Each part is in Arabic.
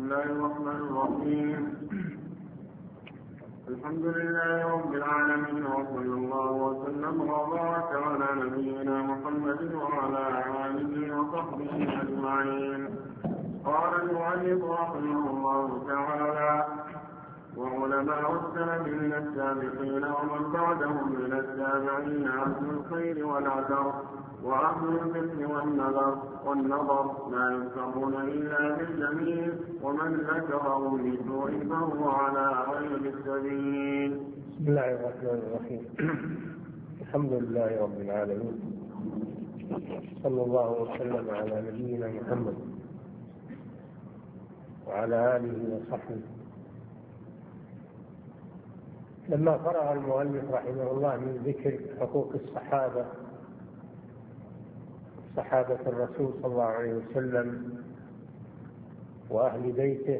الله الرحمن الرحيم. الحمد لله رب العالمين، وصلى الله وسلم وبارك على نبينا محمد وعلى آله وصحبه أجمعين. قال المؤلف رحمه الله تعالى: وعلماء السلف من السابقين ومن بعدهم من التابعين أهل الخير والعذر وأهل الفقه والنظر لا ينصحون إلا بالجميل، ومن ذكره بسوء فهو على غير السبيل. بسم الله الرحمن الرحيم. الحمد لله رب العالمين، صلى الله وسلم على نبينا محمد وعلى آله وصحبه. لما فرغ المؤلف رحمه الله من ذكر حقوق صحابة الرسول صلى الله عليه وسلم وأهل بيته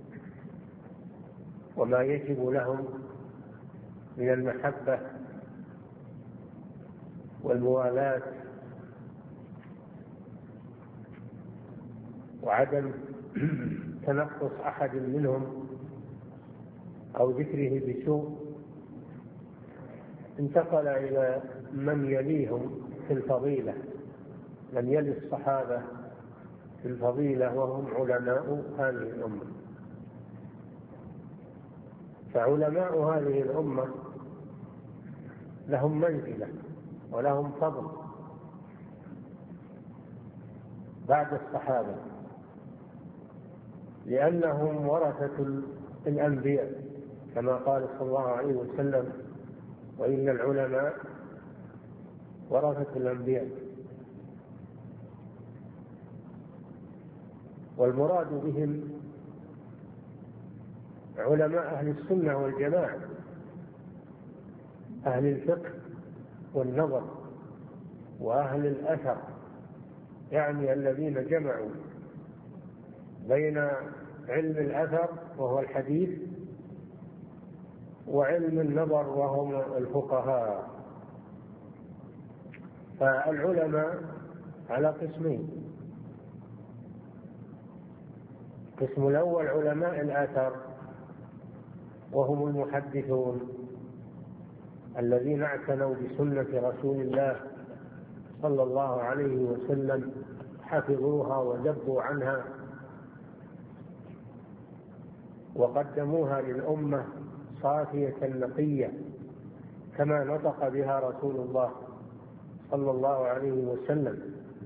وما يجب لهم من المحبة والموالاة وعدم تنقص أحد منهم أو ذكره بسوء، انتقل إلى من يليهم في الفضيلة، من يلي الصحابة في الفضيلة وهم علماء هذه الأمة. فعلماء هذه الأمة لهم منزلة ولهم فضل بعد الصحابة، لأنهم ورثة الأنبياء كما قال صلى الله عليه وسلم: وإن العلماء ورثة الأنبياء. والمراد بهم علماء أهل السنة والجماعة، أهل الفقه والنظر وأهل الأثر، يعني الذين جمعوا بين علم الأثر وهو الحديث وعلم النظر وهم الفقهاء. فالعلماء على قسمين: القسم الأول علماء الآثار وهم المحدثون الذين اعتنوا بسنة رسول الله صلى الله عليه وسلم، حفظوها وذبوا عنها وقدموها للأمة صافية نقية كما نطق بها رسول الله صلى الله عليه وسلم،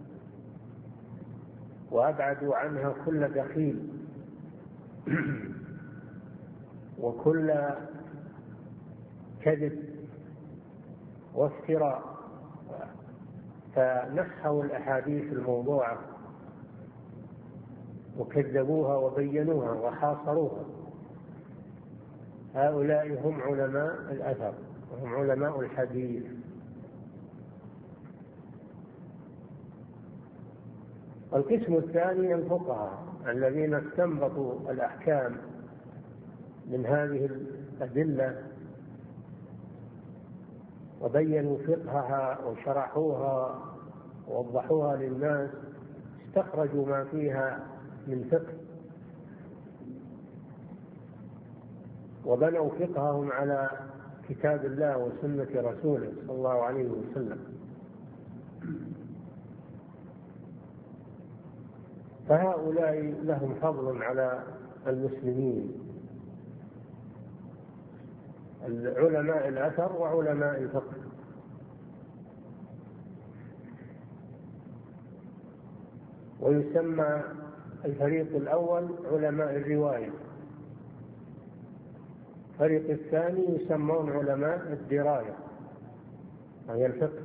وأبعدوا عنها كل دخيل وكل كذب وافتراء، فنحوا الأحاديث الموضوعة وكذبوها وبينوها وحاصروها. هؤلاء هم علماء الأثر وهم علماء الحديث. القسم الثاني الفقهاء الذين استنبطوا الأحكام من هذه الأدلة وبينوا فقهها وشرحوها ووضحوها للناس، استخرجوا ما فيها من فقه وبنوا فقههم على كتاب الله وسنة رسوله صلى الله عليه وسلم. فهؤلاء لهم فضل على المسلمين، علماء الأثر وعلماء الفقه. ويسمى الفريق الأول علماء الرواية، الفريق الثاني يسمون علماء الدراية وهي الفقه.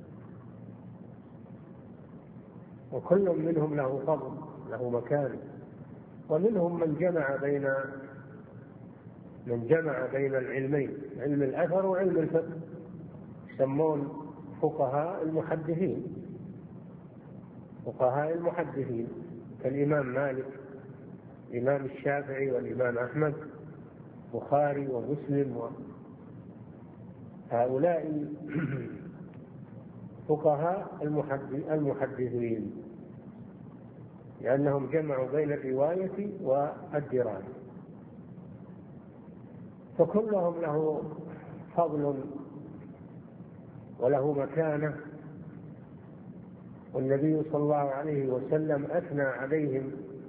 وكل منهم له فضل، له مكان. ومنهم من جمع بين العلمين، علم الأثر وعلم الفقه، يسمون فقهاء المحدثين كالإمام مالك، الإمام الشافعي، والإمام أحمد، البخاري ومسلم. هؤلاء فقهاء المحدثين، لأنهم جمعوا بين الرواية والدراية، فكلهم له فضل وله مكانة، والنبي صلى الله عليه وسلم أثنى عليهم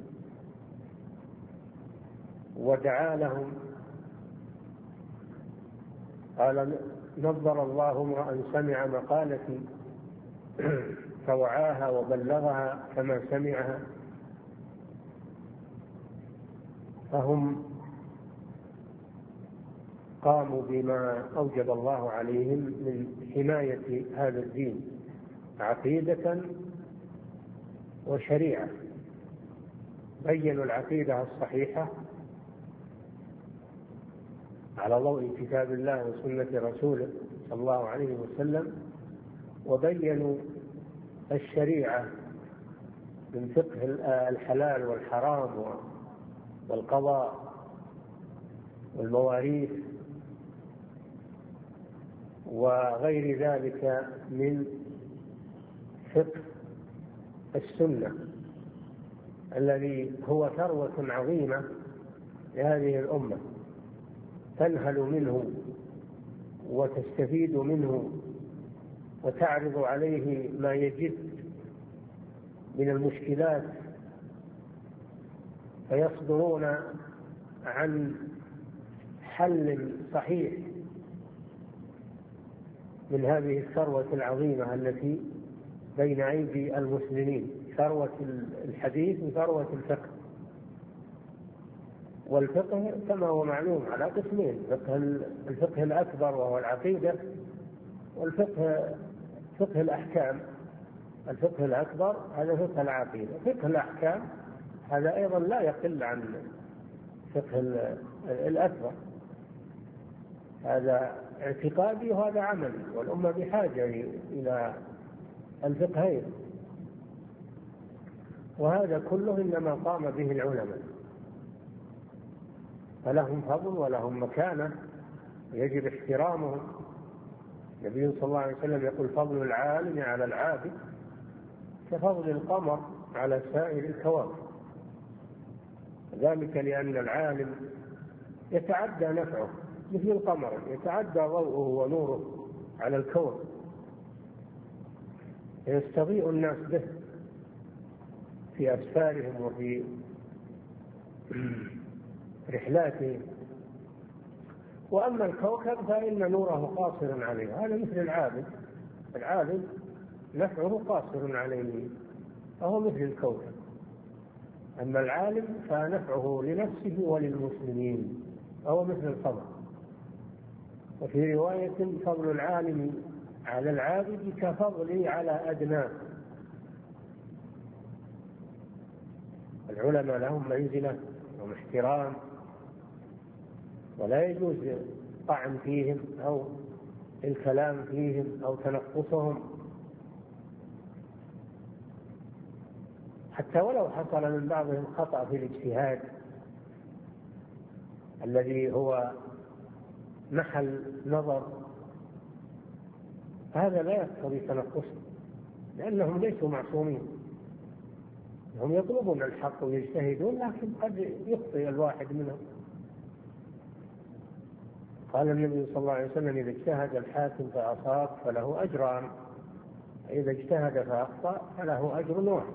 ودعا لهم، قال: نظر الله امرأ سمع مقالتي فوعاها وبلغها كما سمعها. فهم قاموا بما أوجب الله عليهم من حماية هذا الدين عقيدة وشريعة، بينوا العقيدة الصحيحة على ضوء كتاب الله وسنة رسوله صلى الله عليه وسلم، وبينوا الشريعة من فقه الحلال والحرام والقضاء والمواريث وغير ذلك من فقه السنة الذي هو ثروة عظيمة لهذه الأمة، تنهل منه وتستفيد منه وتعرض عليه ما يجد من المشكلات، فيصدرون عن حل صحيح من هذه الثروة العظيمة التي بين أيدي المسلمين، ثروة الحديث وثروة الفقه. والفقه كما هو معلوم على قسمين: الفقه الأكبر وهو العقيدة، والفقه فقه الأحكام. الفقه الأكبر هذا فقه العقيدة، فقه الأحكام هذا أيضا لا يقل عن فقه الأكبر، هذا اعتقادي وهذا عملي، والأمة بحاجة إلى الفقهين، وهذا كله إنما قام به العلماء، فلهم فضل ولهم مكانة يجب احترامهم. النبي صلى الله عليه وسلم يقول: فضل العالم على العابد كفضل القمر على سائر الكواكب، ذلك لأن العالم يتعدى نفعه مثل القمر، يتعدى ضوءه ونوره على الكون، يستضيء الناس به في أسفارهم وفي رحلاتهم. وأما الكوكب فإن نوره قاصر عليه، هذا مثل العابد، العابد نفعه قاصر عليه فهو مثل الكوكب، أما العالم فنفعه لنفسه وللمسلمين فهو مثل القمر. وفي رواية: فضل العالم على العابد كفضلي على أدناه. العلماء لهم منزلة واحترام، ولا يجوز الطعن فيهم أو الكلام فيهم أو تنقصهم، حتى ولو حصل من بعضهم خطأ في الاجتهاد الذي هو محل نظر، هذا لا يقتضي تنقصهم، لأنهم ليسوا معصومين، هم يطلبون الحق ويجتهدون، لكن قد يخطئ الواحد منهم. قال النبي صلى الله عليه وسلم: إذا اجتهد الحاكم فأصاب فله أجران، إذا اجتهد فأخطأ فله أجر واحد.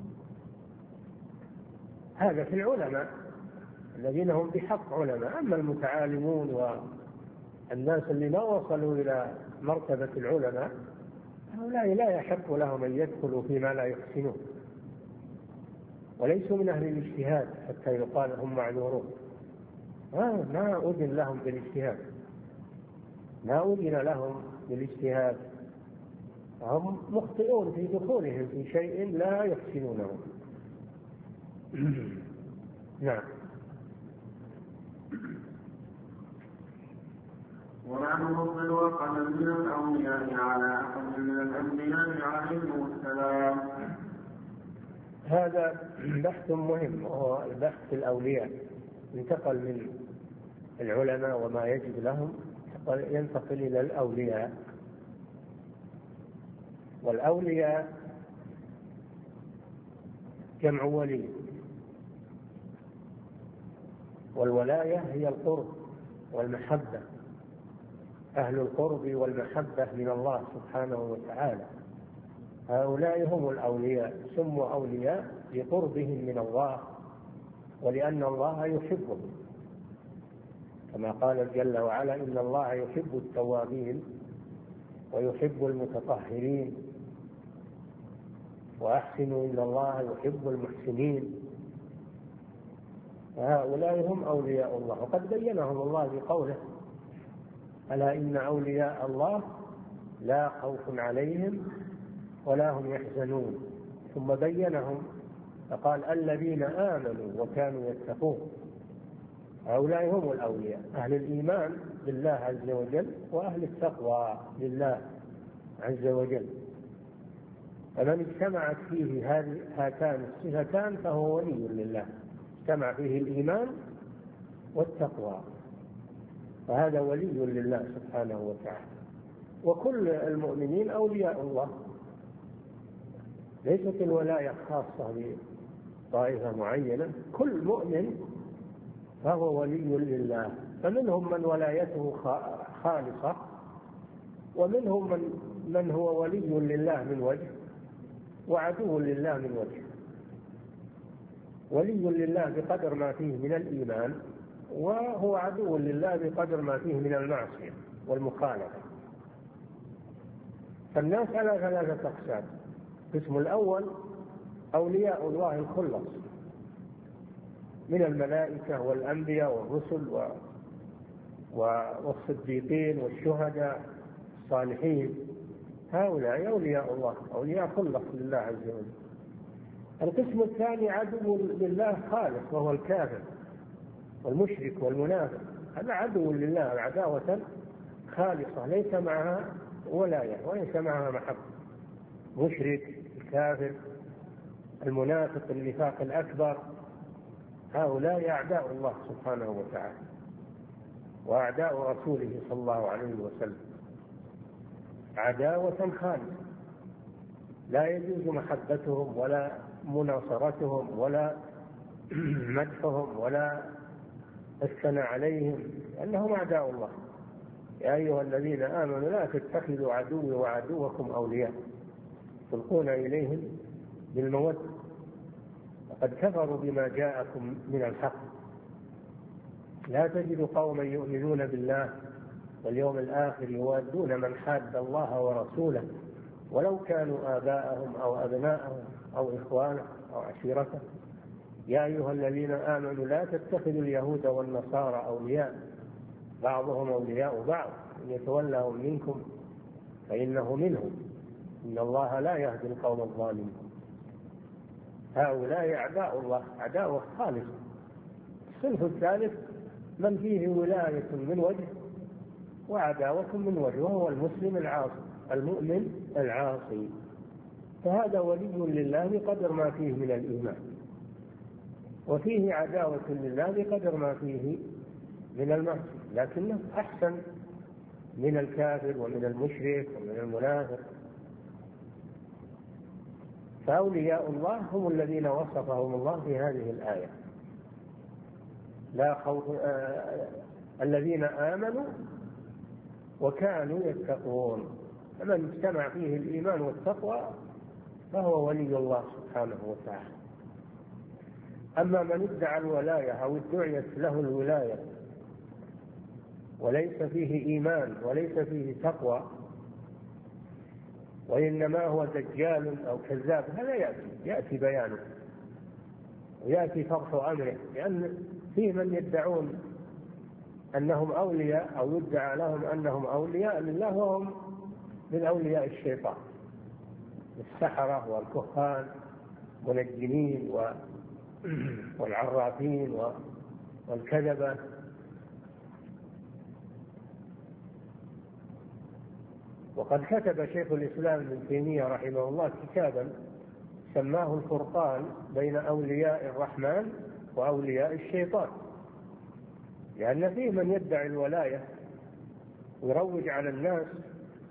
هذا في العلماء الذين هم بحق علماء. أما المتعالمون والناس اللي ما وصلوا إلى مرتبة العلماء، هؤلاء لا يحق لهم أن يدخلوا فيما لا يحسنون، وليسوا من أهل الاجتهاد حتى يقال هم معذورون. ما أذن لهم بالاجتهاد، ما أذن لهم بالاجتهاد، هم مخطئون في دخولهم في شيء لا يحسنونه. نعم. ولا نفضل أحدا من الأولياء على أحد من الأنبياء عليهم السلام. هذا بحث مهم، وهو البحث في الأولياء، انتقل من العلماء وما يجب لهم ينتقل إلى الأولياء. والأولياء جمع ولي، والولاية هي القرب والمحبة، أهل القرب والمحبة من الله سبحانه وتعالى، هؤلاء هم الأولياء، سموا أولياء لقربهم من الله ولأن الله يحبهم، كما قال جل وعلا: إن الله يحب التوابين ويحب المتطهرين وأحسنوا إن الله يحب المحسنين. فهؤلاء هم أولياء الله، وقد بينهم الله بقوله: ألا إن أولياء الله لا خوف عليهم ولا هم يحزنون. ثم بينهم فقال: الذين آمنوا وكانوا يتقون. هؤلاء هم الأولياء، أهل الإيمان بالله عز وجل وأهل التقوى لله عز وجل. فمن اجتمعت فيه هاتان الصفتان فهو ولي لله، اجتمع فيه الإيمان والتقوى، فهذا ولي لله سبحانه وتعالى. وكل المؤمنين أولياء الله، ليست الولاية خاصة بطائفة معينة، كل مؤمن فهو ولي لله. فمنهم من ولايته خالصة، ومنهم من هو ولي لله من وجه وعدو لله من وجه. ولي لله بقدر ما فيه من الإيمان، وهو عدو لله بقدر ما فيه من المعصية والمخالفة. فالناس على ثلاثة أقسام: القسم الأول أولياء الله الخلص من الملائكة والأنبياء والرسل والصديقين والشهداء الصالحين، هؤلاء أولياء الله، أولياء خلص لله عز وجل. القسم الثاني عدو لله خالص، وهو الكافر والمشرك والمنافق، هذا عدو لله عداوة خالصة ليس معها ولاية وليس معها محبة. مشرك، الكافر، المنافق، النفاق الأكبر، هؤلاء أعداء الله سبحانه وتعالى وأعداء رسوله صلى الله عليه وسلم، عداوة خالصة لا يجوز محبتهم ولا مناصرتهم ولا مدحهم ولا الثناء عليهم، لأنهم أعداء الله. يا أيها الذين آمنوا لا تتخذوا عدوي وعدوكم أولياء تلقون إليهم بالمودة وقد كفروا بما جاءكم من الحق. لا تجد قوما يؤمنون بالله واليوم الآخر يوادون من حاد الله ورسوله ولو كانوا آباءهم أو أبناءهم أو إخوانهم أو عشيرتهم. يا أيها الذين آمنوا لا تتخذوا اليهود والنصارى أولياء بعضهم أولياء بعض إن يتولهم منكم فإنه منهم إن الله لا يهدي القوم الظالمين. هؤلاء أعداء الله عداوة خالصة. الصنف الثالث من فيه ولاية من وجه وعداوة من وجه، وهو المسلم العاصي المؤمن العاصي، فهذا ولي لله بقدر ما فيه من الإيمان، وفيه عداوة لله بقدر ما فيه من المعصية، لكنه أحسن من الكافر ومن المشرك ومن المنافق. فأولياء الله هم الذين وصفهم الله في هذه الآية: لا خوف الذين آمنوا وكانوا يتقون. فمن اجتمع فيه الإيمان والتقوى فهو ولي الله سبحانه وتعالى. أما من ادعى الولاية أو ادعيت له الولاية وليس فيه إيمان وليس فيه تقوى وإنما هو دجال أو كذاب، هذا يأتي بيانه ويأتي فرح أمره، لأن فيه من يدعون أنهم أولياء أو يدعى لهم أنهم أولياء لله وهم من أولياء الشيطان، السحرة والكهان والمنجمين والعرافين والكذبة. وقد كتب شيخ الإسلام ابن تيمية رحمه الله كتابا سماه الفرقان بين أولياء الرحمن وأولياء الشيطان، لأن فيه من يدعي الولاية ويروج على الناس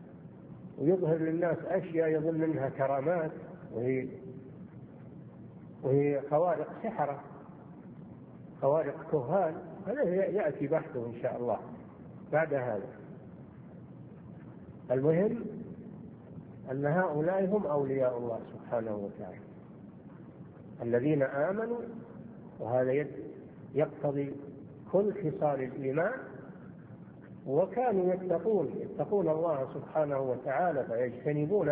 ويظهر للناس أشياء يظن منها كرامات وهي وهي خوارق سحرة، خوارق كهان، هذا يأتي بحثه إن شاء الله بعد هذا. المهم أن هؤلاء هم أولياء الله سبحانه وتعالى الذين آمنوا، وهذا يقتضي كل خصال الإيمان، وكانوا يتقون الله سبحانه وتعالى فيجتنبون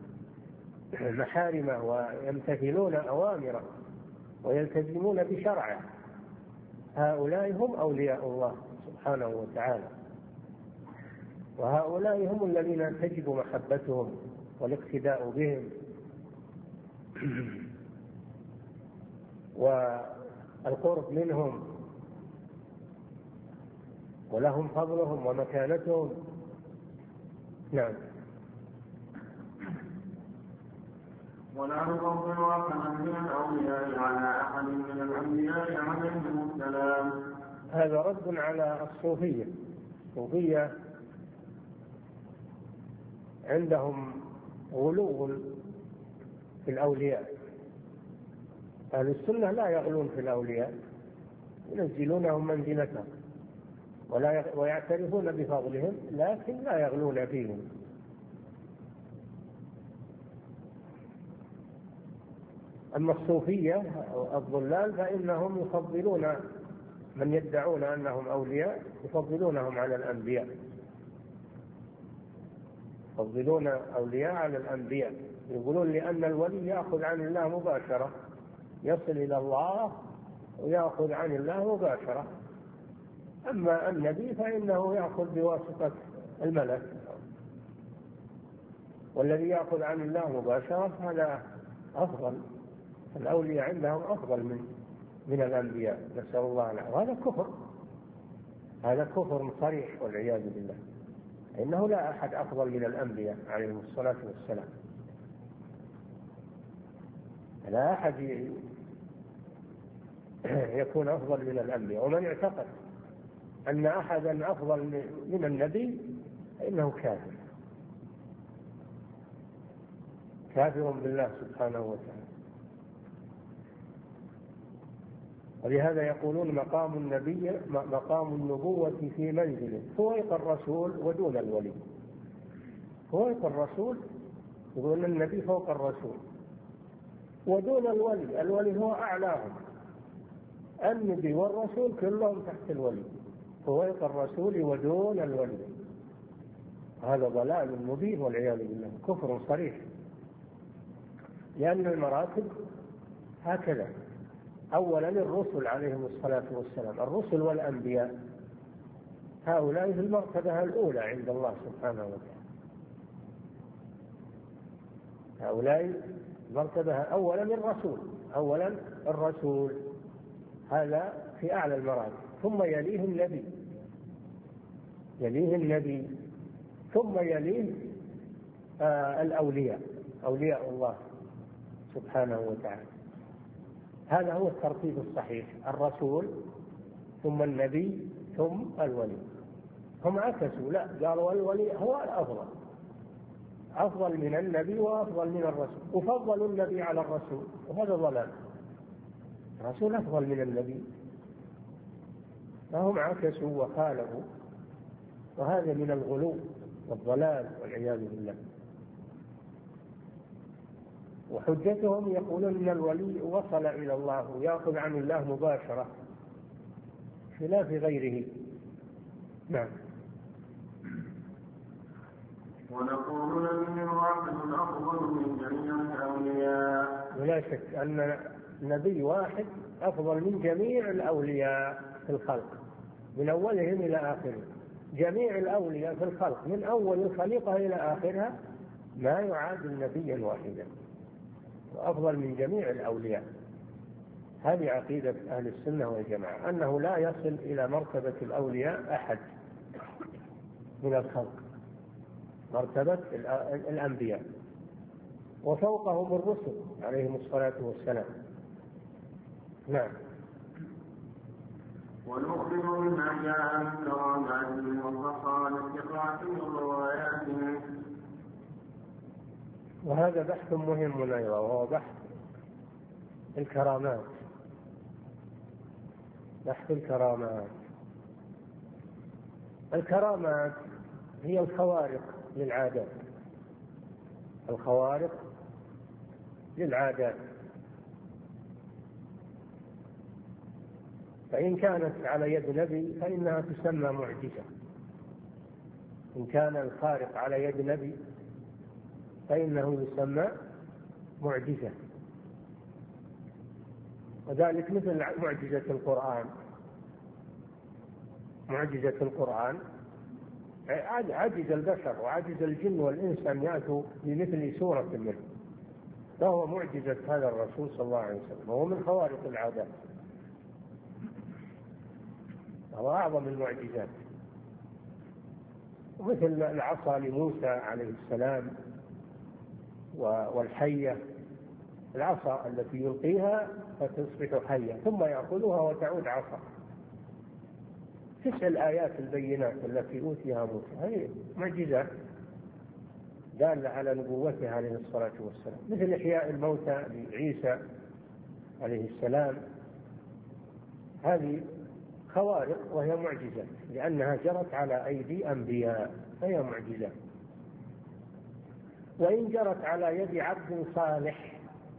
محارمه ويمتثلون أوامره ويلتزمون بشرعه. هؤلاء هم أولياء الله سبحانه وتعالى، وهؤلاء هم الذين تجب محبتهم والاقتداء بهم والقرب منهم، ولهم فضلهم ومكانتهم. نعم. ولا نفضل أحدا من الأولياء على أحد من الأنبياء عليهم السلام. هذا رد على الصوفية. الصوفية عندهم غلو في الأولياء. أهل السنة لا يغلون في الأولياء، ينزلونهم منزلتهم ويعترفون بفضلهم، لكن لا يغلون فيهم. أما الصوفية الضلال فإنهم يفضلون من يدعون أنهم أولياء، يفضلونهم على الأنبياء، يفضلون أولياء على الأنبياء. يقولون لأن الولي يأخذ عن الله مباشرة، يصل إلى الله ويأخذ عن الله مباشرة، أما النبي فإنه يأخذ بواسطة الملك، والذي يأخذ عن الله مباشرة هذا أفضل. الأولياء عندهم أفضل من الأنبياء، نسأل الله العافية. وهذا كفر، هذا كفر صريح والعياذ بالله. إنه لا أحد أفضل من الأنبياء عليهم الصلاة والسلام، لا أحد يكون أفضل من الأنبياء. ومن اعتقد أن أحدا أفضل من النبي فإنه كافر، كافر بالله سبحانه وتعالى. ولهذا يقولون مقام النبي مقام النبوة في منزله فوق الرسول ودون الولي. فوق الرسول، يقولون النبي فوق الرسول ودون الولي. الولي هو أعلاهم، النبي والرسول كلهم تحت الولي، فوق الرسول ودون الولي. هذا ضلال مبين والعياذ بالله، كفر صريح. لأن المراتب هكذا: أولا الرسل عليهم الصلاة والسلام، الرسل والأنبياء هؤلاء في المرتبة الأولى عند الله سبحانه وتعالى. هؤلاء مرتبة أولا الرسول، أولا الرسول هذا في أعلى المراتب، ثم يليه النبي، يليه النبي، ثم يليه الأولياء، أولياء الله سبحانه وتعالى. هذا هو الترتيب الصحيح: الرسول ثم النبي ثم الولي. هم عكسوا، لا، قالوا الولي هو الأفضل، أفضل من النبي وأفضل من الرسول، وفضلوا النبي على الرسول، وهذا ضلال. الرسول أفضل من النبي، فهم عكسوا وخالفوا، وهذا من الغلو والضلال والعياذ بالله. وحجتهم يقولون ان الولي وصل الى الله ويأخذ عن الله مباشرة خلاف غيره. نعم. ونقول النبي واحد أفضل من جميع الأولياء. ولا شك أن النبي واحد أفضل من جميع الأولياء في الخلق من أولهم إلى آخرهم. جميع الأولياء في الخلق من أول الخليقة إلى آخرها ما يعادل نبيا واحدا، وأفضل من جميع الأولياء. هذه عقيدة أهل السنة والجماعة، أنه لا يصل إلى مرتبة الأولياء أحد من الخلق، مرتبة الأنبياء، وفوقهم الرسل عليهم الصلاة والسلام. نعم. ونؤمن بما جاء من كراماتهم والرسالة ثقاتهم ورواياتهم. وهذا بحث مهم أيضا، وهو بحث الكرامات. بحث الكرامات. الكرامات هي الخوارق للعادات، الخوارق للعادات. فإن كانت على يد نبي فإنها تسمى معجزة، إن كان الخارق على يد نبي فإنه يسمى معجزة. وذلك مثل معجزة القرآن. معجزة القرآن عجز البشر وعجز الجن والإنس أن يأتوا بمثل سورة منه، فهو معجزة هذا الرسول صلى الله عليه وسلم، وهو من خوارق العادات، هو أعظم المعجزات. ومثل العصا لموسى عليه السلام والحية، العصا التي يلقيها فتصبح حية ثم يأخذها وتعود عصا. 9 الآيات البينات التي أوتيها موسى هذه معجزات دالة على نبوته عليه الصلاة والسلام. مثل إحياء الموتى لعيسى عليه السلام، هذه خوارق وهي معجزة لأنها جرت على أيدي أنبياء فهي معجزة. وإن جرت على يد عبد صالح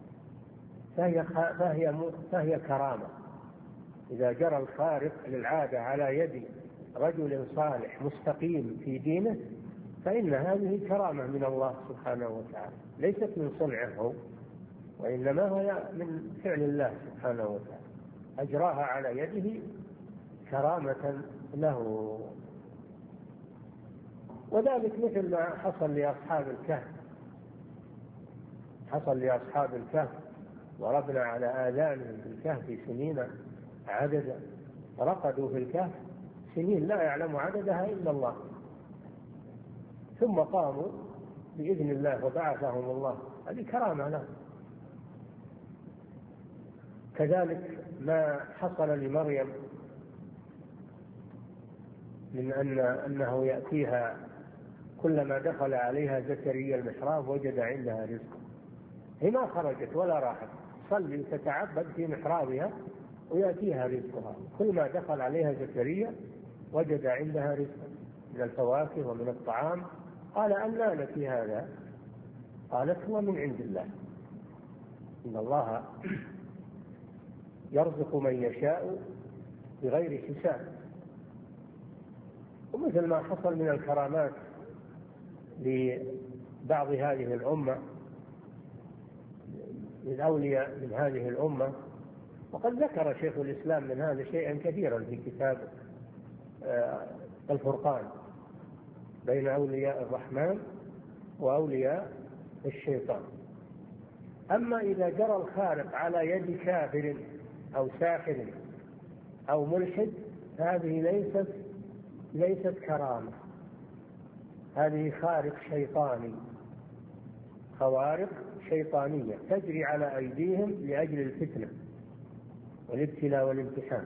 فهي كرامة. إذا جرى الخارق للعادة على يد رجل صالح مستقيم في دينه فإن هذه كرامة من الله سبحانه وتعالى، ليست من صنعه وإنما هي من فعل الله سبحانه وتعالى، أجراها على يده كرامة له. وذلك مثل ما حصل لأصحاب الكهف. حصل لأصحاب الكهف ضربنا على آذانهم في الكهف سنين عددا، رقدوا في الكهف سنين لا يعلم عددها إلا الله، ثم قاموا بإذن الله وبعثهم الله، هذه كرامة لهم. كذلك ما حصل لمريم من أنه يأتيها كلما دخل عليها زكريا المحراب وجد عندها رزقا، هي ما خرجت ولا راحت، تصلي تتعبد في محرابها ويأتيها رزقها، كل ما دخل عليها زكريا وجد عندها رزقا من الفواكه ومن الطعام. قال أنى لك هذا؟ قالت هو من عند الله، إن الله يرزق من يشاء بغير حساب. ومثل ما حصل من الكرامات لبعض هذه الأمة للأولياء من هذه الأمة، وقد ذكر شيخ الإسلام من هذا شيئا كثيرا في كتاب الفرقان بين أولياء الرحمن وأولياء الشيطان. أما إذا جرى الخارق على يد كافر أو ساحر أو ملحد هذه ليست كرامة، هذه خارق شيطاني، خوارق شيطانية تجري على أيديهم لأجل الفتنة والابتلاء والامتحان.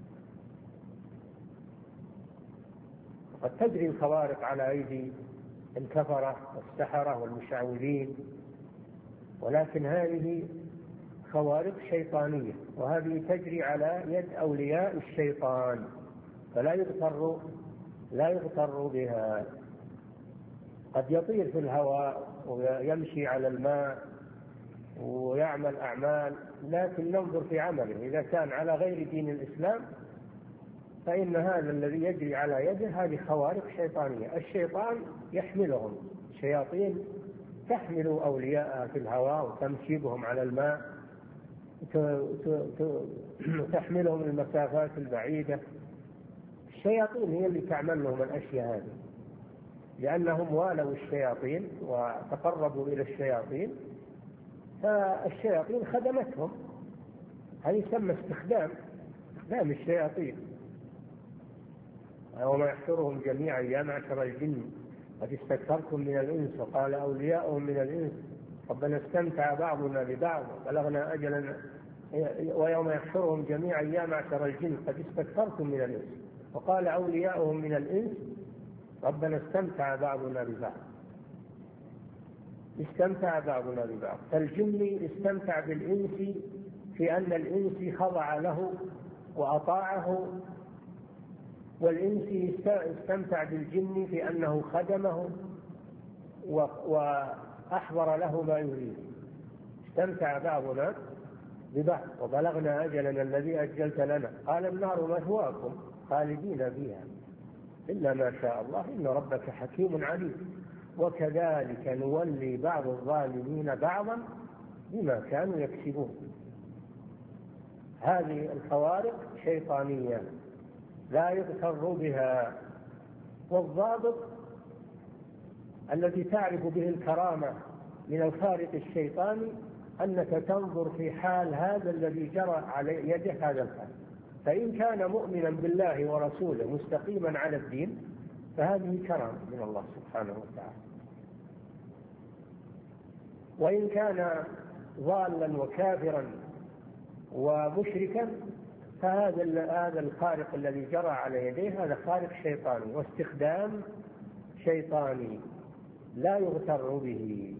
قد تجري الخوارق على أيدي الكفرة والسحرة والمشعوذين، ولكن هذه خوارق شيطانية، وهذه تجري على يد أولياء الشيطان، فلا يغتر بها. قد يطير في الهواء ويمشي على الماء ويعمل أعمال، لكن ننظر في عمله، إذا كان على غير دين الإسلام فإن هذا الذي يجري على يده هذه خوارق شيطانية. الشيطان يحملهم، الشياطين تحمل أولياءها في الهواء وتمشي بهم على الماء، تحملهم المسافات البعيدة. الشياطين هي اللي تعمل لهم الأشياء هذه، لأنهم والوا الشياطين وتقربوا إلى الشياطين، فالشياطين خدمتهم. هذا يسمى استخدام الشياطين. وما يحشرهم جميعا يا معشر الجن قد استكثرتم من الإنس، وقال أولياؤهم من الإنس ربنا استمتع بعضنا ببعض بلغنا أجلا، ويوم يحشرهم جميعا يا معشر الجن قد استكثرتم من الإنس، وقال أولياؤهم من الإنس ربنا استمتع بعضنا ببعض. استمتع بعضنا ببعض، فالجن استمتع بالإنس في أن الإنس خضع له وأطاعه، والإنس استمتع بالجن في أنه خدمه وأحضر له ما يريد. استمتع بعضنا ببعض. وبلغنا أجلنا الذي أجلت لنا قال النار مثواكم خالدين فيها إلا ما شاء الله إن ربك حكيم عليم. وكذلك نولي بعض الظالمين بعضا بما كانوا يكسبون. هذه الخوارق شيطانية لا يغتر بها. والضابط الذي تعرف به الكرامة من الخارق الشيطاني أنك تنظر في حال هذا الذي جرى على يده هذا الحال، فإن كان مؤمنا بالله ورسوله مستقيما على الدين فهذه كرامة من الله سبحانه وتعالى. وإن كان ضالا وكافرا ومشركا فهذا الخارق الذي جرى على يديه هذا خارق شيطاني واستخدام شيطاني لا يغتر به.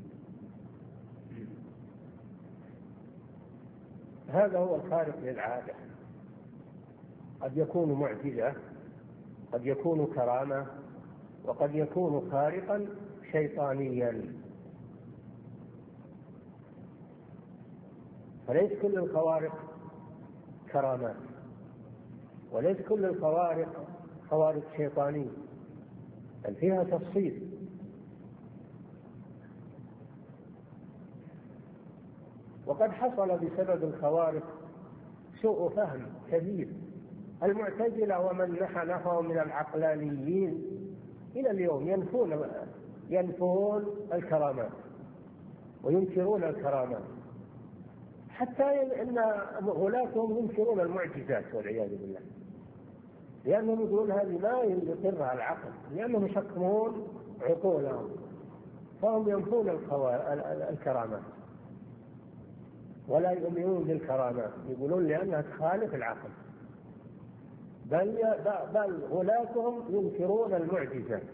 هذا هو الخارق للعادة. قد يكون معجزة، قد يكون كرامة، وقد يكون خارقا شيطانيا. فليس كل الخوارق كرامات، وليس كل الخوارق خوارق شيطانية، بل فيها تفصيل. وقد حصل بسبب الخوارق سوء فهم كبير. المعتزلة ومن نحوهم من العقلانيين إلى اليوم ينفون الكرامات وينكرون الكرامات، حتى إن غلاتهم ينكرون المعجزات والعياذ بالله، لأنهم يقولون هذه ما يقرها العقل، لأنهم يحكمون عقولهم، فهم ينفون الكرامات ولا يؤمنون بالكرامات، يقولون لأنها تخالف العقل. بل غلاتهم ينكرون المعجزات.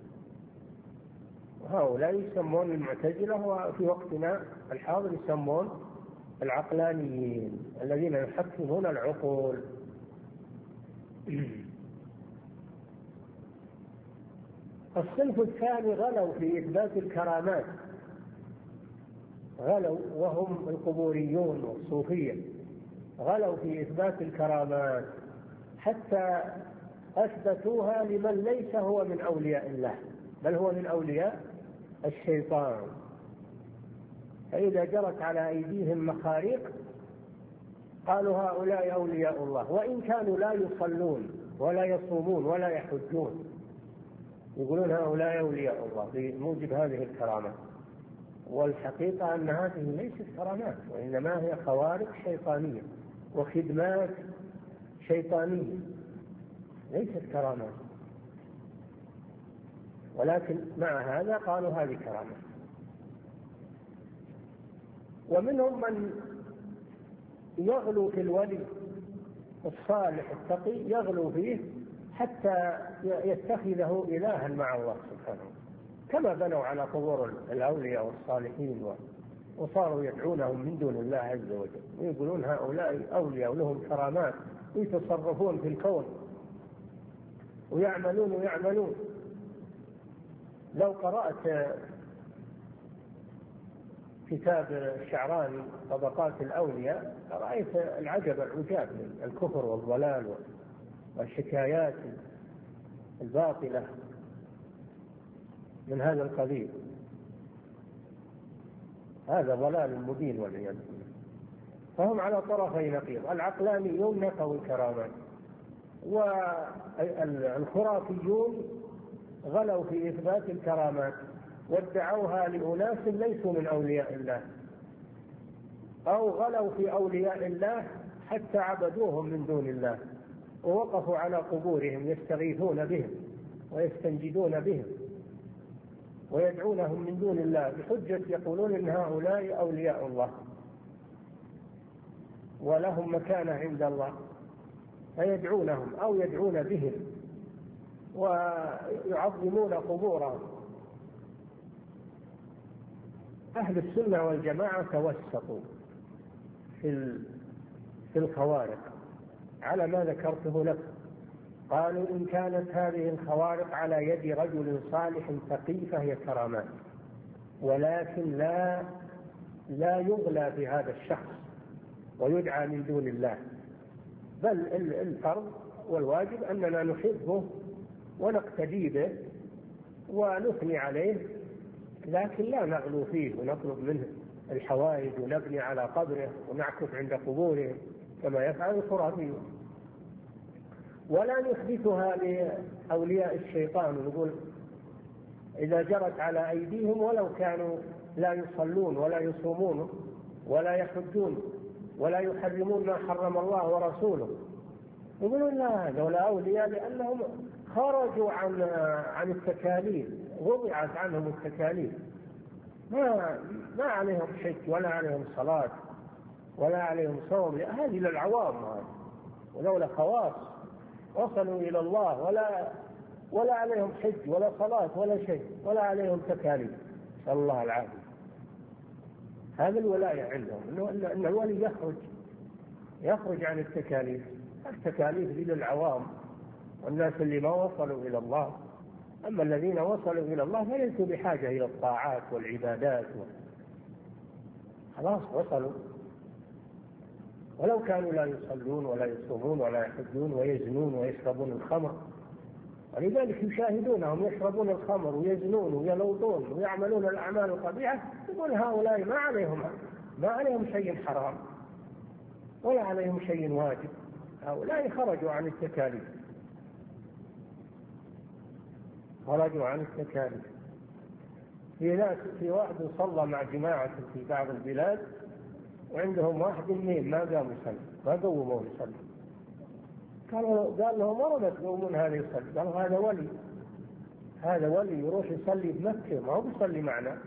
وهؤلاء يسمون المعتزلة، وفي وقتنا الحاضر يسمون العقلانيين الذين يحكمون العقول. الصنف الثاني غلوا في إثبات الكرامات، غلوا وهم القبوريون والصوفية، غلوا في إثبات الكرامات حتى أثبتوها لمن ليس هو من أولياء الله بل هو من أولياء الشيطان. فإذا جرت على أيديهم مخاريق قالوا هؤلاء أولياء الله، وإن كانوا لا يصلون ولا يصومون ولا يحجون، يقولون هؤلاء أولياء الله بموجب هذه الكرامات. والحقيقة أن هذه ليست كرامات، وإنما هي خوارق شيطانية وخدمات شيطانية، ليست كرامات. ولكن مع هذا قالوا هذه كرامات. ومنهم من يغلو في الولي الصالح التقي، يغلو فيه حتى يتخذه إلها مع الله سبحانه، كما بنوا على قبور الأولياء والصالحين وصاروا يدعونهم من دون الله عز وجل، ويقولون هؤلاء أولياء ولهم كرامات ويتصرفون في الكون ويعملون. لو قرأت كتاب الشعراني طبقات الأولياء رأيت العجب العجاب من الكفر والضلال والشكايات الباطلة من هذا القبيل. هذا ضلال مبين والعياذ بالله. فهم على طرفي نقيض، العقلانيون نفوا الكرامات، والخرافيون غلوا في إثبات الكرامات وادعوها لأناس ليسوا من أولياء الله، أو غلوا في أولياء الله حتى عبدوهم من دون الله ووقفوا على قبورهم يستغيثون بهم ويستنجدون بهم ويدعونهم من دون الله بحجة يقولون إن هؤلاء أولياء الله ولهم مكانة عند الله، فيدعونهم أو يدعون بهم ويعظمون قبورهم. أهل السنة والجماعة توسطوا في الخوارق على ما ذكرته لك. قالوا إن كانت هذه الخوارق على يد رجل صالح تقي فهي كرامات، ولكن لا يغلى بهذا الشخص ويدعى من دون الله، بل الفرض والواجب أننا نحبه ونقتدي به ونثني عليه، لكن لا نغلو فيه ونطلب منه الحوائج ونبني على قبره ونعكف عند قبوره كما يفعل الخرافيون. ولا نثبتها لأولياء الشيطان ونقول إذا جرت على أيديهم ولو كانوا لا يصلون ولا يصومون ولا يحجون ولا يحرمون ما حرم الله ورسوله، يقولون لا هذول أولياء لأنهم خرجوا عن التكاليف، وضعت عنهم التكاليف، ما عليهم حج ولا عليهم صلاة ولا عليهم صوم، هذه للعوام، ولولا خواص وصلوا إلى الله ولا عليهم حج ولا صلاة ولا شيء ولا عليهم تكاليف، نسأل الله العافية. هذا الولاية عندهم، أن الولي يخرج عن التكاليف. التكاليف دي للعوام والناس اللي ما وصلوا إلى الله، أما الذين وصلوا إلى الله فليسوا بحاجة إلى الطاعات والعبادات خلاص وصلوا، ولو كانوا لا يصلون ولا يصومون ولا يحجون ويزنون ويشربون الخمر، ولذلك يشاهدونهم يشربون الخمر ويزنون ويلوطون ويعملون الأعمال القبيحة، يقول هؤلاء ما عليهم شيء حرام ولا عليهم شيء واجب، هؤلاء خرجوا عن التكاليف، خرجوا عن التكاليف. في واحد صلى مع جماعة في بعض البلاد وعندهم واحد اثنين ما قاموا يصلي، ما قوموا يصلي، قال لهم مرة تقومون هذا يصلي، قالوا هذا ولي يروح يصلي بمكة، ما هو بيصلي معنا،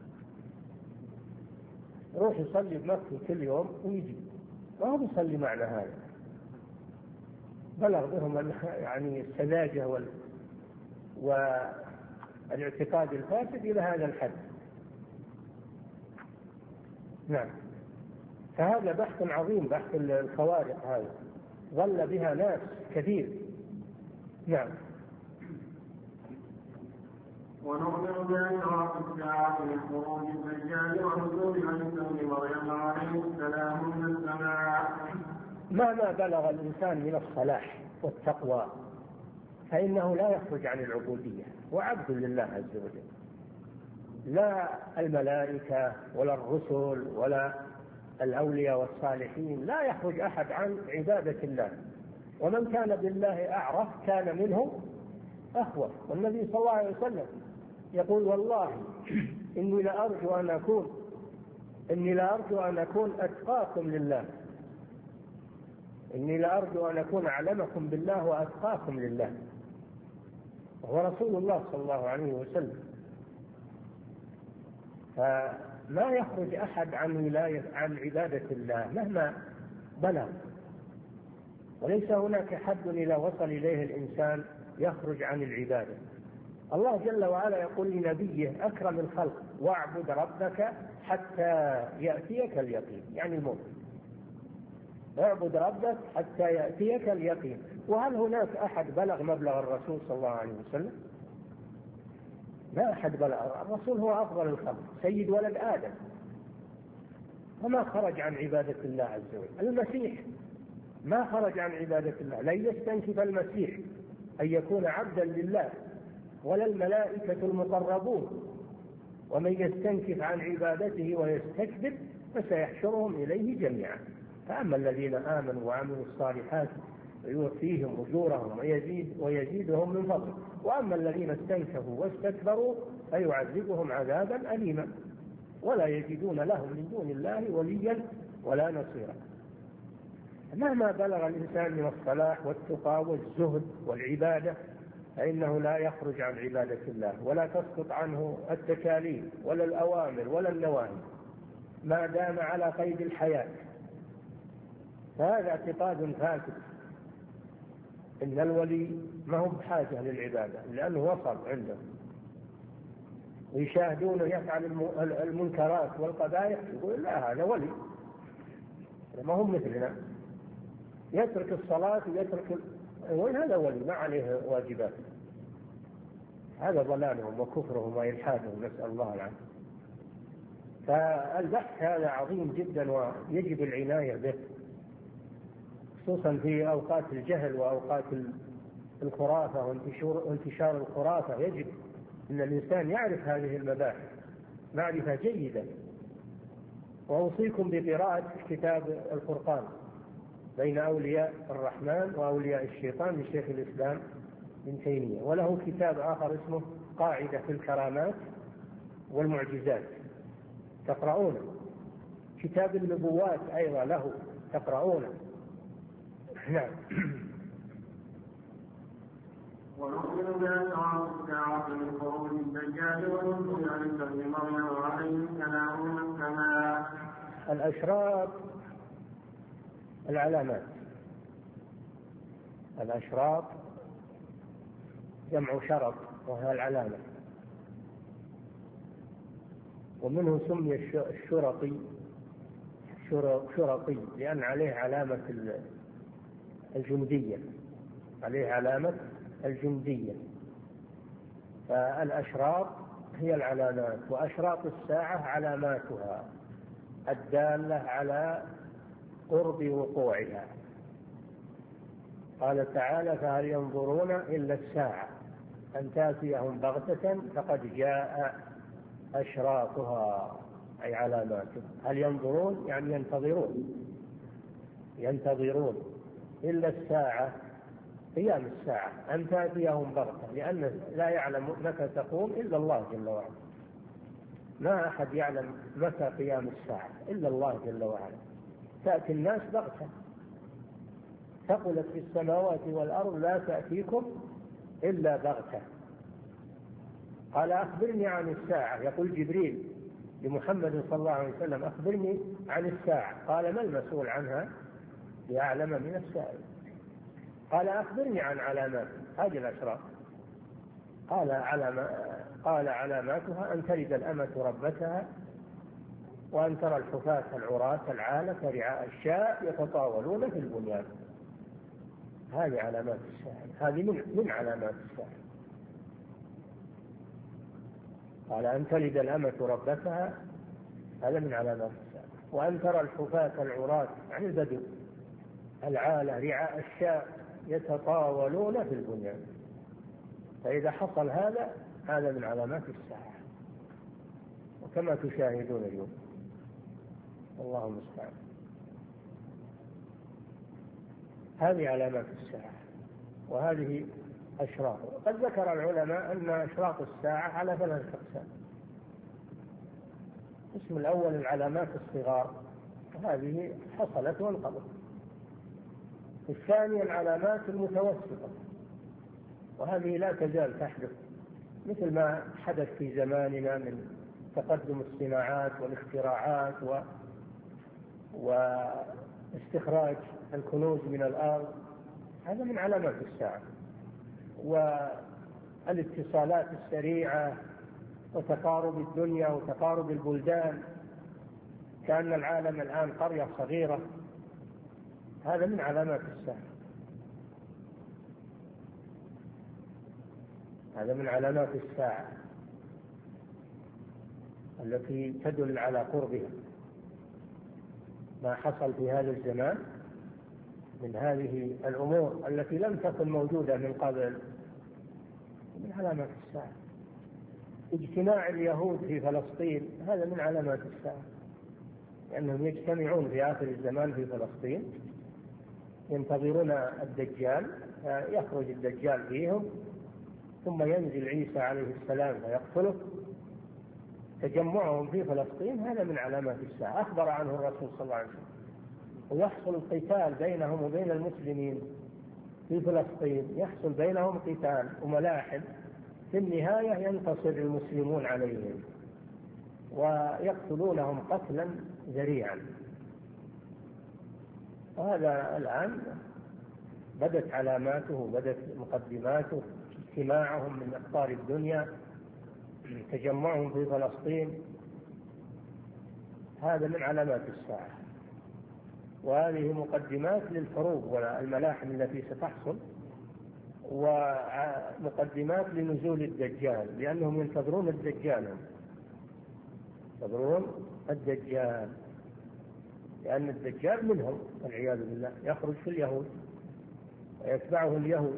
يروح يصلي بمكة كل يوم ويجي، ما هو بيصلي معنا. هذا بلغ بهم يعني السذاجة والاعتقاد الفاسد إلى هذا الحد. نعم، فهذا بحث عظيم، بحث الخوارق هذا ظل بها ناس كثير. نعم. ونؤمن بأشراط الساعة من خروج الدجال ونزول عيسى ابن مريم عليه السلام من السماء. مهما بلغ الإنسان من الصلاح والتقوى فإنه لا يخرج عن العبودية وعبد لله عز وجل، لا الملائكة ولا الرسل ولا الأولياء والصالحين، لا يخرج أحد عن عبادة الله، ومن كان بالله أعرف كان منه أخوف. والنبي صلى الله عليه وسلم يقول والله إني لأرجو أن أكون أتقاكم لله، إني لأرجو أن أكون أعلمكم بالله وأتقاكم لله، وهو رسول الله صلى الله عليه وسلم. فما يخرج أحد عن عبادة الله مهما بلغ، وليس هناك حد إذا وصل إليه الإنسان يخرج عن العبادة. الله جل وعلا يقول لنبيه أكرم الخلق واعبد ربك حتى يأتيك اليقين، يعني الموت، اعبد ربك حتى يأتيك اليقين. وهل هناك أحد بلغ مبلغ الرسول صلى الله عليه وسلم؟ لا أحد بلغ، الرسول هو أفضل الخلق سيد ولد آدم، وما خرج عن عبادة الله عز وجل. المسيح ما خرج عن عبادة الله، لن يستنكف المسيح أن يكون عبدا لله ولا الملائكة المقربون، ومن يستنكف عن عبادته ويستكبر فسيحشرهم إليه جميعا. فأما الذين آمنوا وعملوا الصالحات فيوفيهم أجورهم ويزيدهم من فضله، وأما الذين استنكفوا واستكبروا فيعذبهم عذابا أليما ولا يجدون لهم من دون الله وليا ولا نصيرا. مهما بلغ الإنسان من الصلاح والتقى والزهد والعبادة فإنه لا يخرج عن عبادة الله، ولا تسقط عنه التكاليف ولا الأوامر ولا النواهي ما دام على قيد الحياة. فهذا اعتقاد فاسد، إن الولي ما هو بحاجة للعبادة لأنه وصل عنده، ويشاهدونه يفعل المنكرات والقبائح يقول لا هذا ولي، ما هم مثلنا، يترك الصلاة وين هذا ولي ما عليه واجبات. هذا ضلالهم وكفرهم وإلحادهم، نسأل الله العافية. فالبحث هذا عظيم جدا ويجب العناية به، خصوصا في أوقات الجهل وأوقات الخرافة وانتشار الخرافة. يجب أن الإنسان يعرف هذه المباحث معرفة جيدة. وأوصيكم بقراءة كتاب الفرقان بين أولياء الرحمن وأولياء الشيطان لشيخ الإسلام ابن تيمية، وله كتاب آخر اسمه قاعدة في الكرامات والمعجزات تقرؤونه. كتاب النبوات أيضا له تقرؤونه. نعم. ونؤمن بأشراط الساعة من خروج الدجال ونزول عيسى ابن مريم عليه السلام من السماء. الأشراط العلامات. الأشراط جمع شرط وهي العلامة، ومنه سمي الشرطي شرطي لأن عليه علامة الجندية، عليه علامة الجندية. فالأشراط هي العلامات، وأشراط الساعة علاماتها الدالة على قرب وقوعها. قال تعالى: فهل ينظرون إلا الساعة أن تأتيهم بغتة فقد جاء أشراطها، أي علاماتها. هل ينظرون يعني ينتظرون إلا الساعة قيام الساعة أن تأتيهم بغتة، لأن لا يعلم متى تقوم إلا الله جل وعلا. ما أحد يعلم متى قيام الساعة إلا الله جل وعلا. تأتي الناس بغتة، ثقلت في السماوات والأرض لا تأتيكم إلا بغتة. قال: أخبرني عن الساعة. يقول جبريل لمحمد صلى الله عليه وسلم: أخبرني عن الساعة. قال: ما المسؤول عنها بأعلم من السائل. قال: أخبرني عن علامات هذه الأشراط. قال: علاماتها أن تلد الأمة ربتها، وأن ترى الحفاة العراة العالة رعاء الشاء يتطاولون في البنيان. هذه علامات الساعة، هذه من علامات الساعة. قال: أن تلد الأمة ربتها، هذا من علامات الساعة. وأن ترى الحفاة العراة عن البدو العالة رعاء الشاء يتطاولون في البنيان. فإذا حصل هذا من علامات الساعة، وكما تشاهدون اليوم. الله المستعان. هذه علامات الساعة، وهذه أشراط. قد ذكر العلماء أن أشراط الساعة على 3 أقسام. القسم الأول العلامات الصغار، هذه حصلت وانقضت. الثاني العلامات المتوسطة، وهذه لا تزال تحدث، مثل ما حدث في زماننا من تقدم الصناعات والاختراعات واستخراج الكنوز من الأرض. هذا من علامات الساعة. والاتصالات السريعة وتقارب الدنيا وتقارب البلدان، كأن العالم الآن قرية صغيرة، هذا من علامات الساعة. هذا من علامات الساعة التي تدل على قربها. ما حصل في هذا الزمان من هذه الأمور التي لم تكن موجودة من قبل من علامات الساعة. اجتماع اليهود في فلسطين هذا من علامات الساعة، لأنهم يجتمعون في آخر الزمان في فلسطين ينتظرون الدجال، يخرج الدجال فيهم ثم ينزل عيسى عليه السلام فيقتله. تجمعهم في فلسطين هذا من علامات الساعة، أخبر عنه الرسول صلى الله عليه وسلم. ويحصل القتال بينهم وبين المسلمين في فلسطين، يحصل بينهم قتال وملاحم، في النهاية ينتصر المسلمون عليهم ويقتلونهم قتلا ذريعا. وهذا الآن بدت علاماته، بدت مقدماته، اجتماعهم من أقطار الدنيا، تجمعهم في فلسطين، هذا من علامات الساعة. وهذه مقدمات للحروب والملاحم التي ستحصل، ومقدمات لنزول الدجال، لأنهم ينتظرون الدجال، ينتظرون الدجال، لأن الدجال منهم والعياذ بالله، يخرج في اليهود ويتبعه اليهود.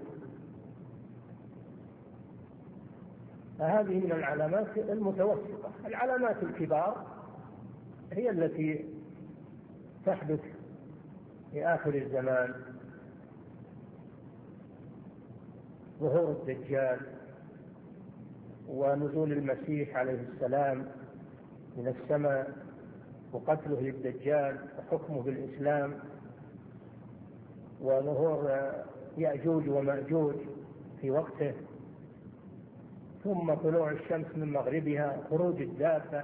فهذه من العلامات المتوسطة. العلامات الكبار هي التي تحدث في آخر الزمان: ظهور الدجال، ونزول المسيح عليه السلام من السماء، وقتله للدجال وحكمه بالإسلام، وظهور يأجوج ومأجوج في وقته، ثم طلوع الشمس من مغربها، خروج الدابة.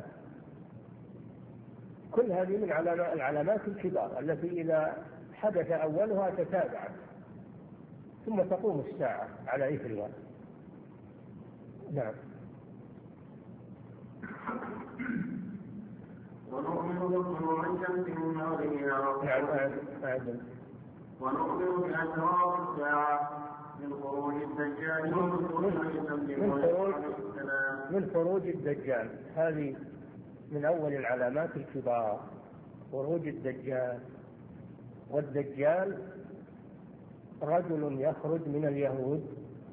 كل هذه من العلامات الكبار التي إذا حدث أولها تتابعت، ثم تقوم الساعة على إثرها. نعم. ونؤمن بطلوع الشمس من مغربها. نعم. ونؤمن بأشراط الساعة من خروج الدجال من خروج الدجال. هذه من أول العلامات الكبار، خروج الدجال. والدجال رجل يخرج من اليهود،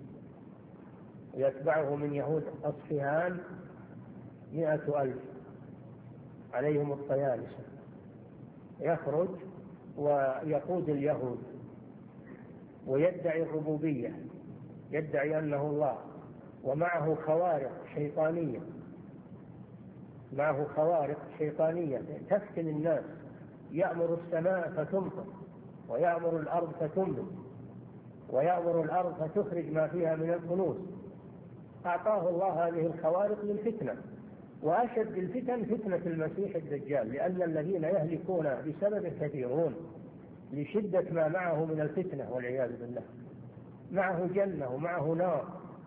يتبعه من يهود أصفهان 100,000 عليهم الطيالسة، يخرج ويقود اليهود ويدعي الربوبية، يدعي أنه الله، ومعه خوارق شيطانية، معه خوارق شيطانية تفتن الناس، يأمر السماء فتمطر، ويأمر الأرض فتنبت، ويأمر الأرض فتخرج ما فيها من الكنوز. أعطاه الله هذه الخوارق للفتنة، وأشد الفتن فتنة المسيح الدجال، لأن الذين يهلكون بسببه كثيرون لشدة ما معه من الفتنة والعياذ بالله. معه جنة ومعه نار،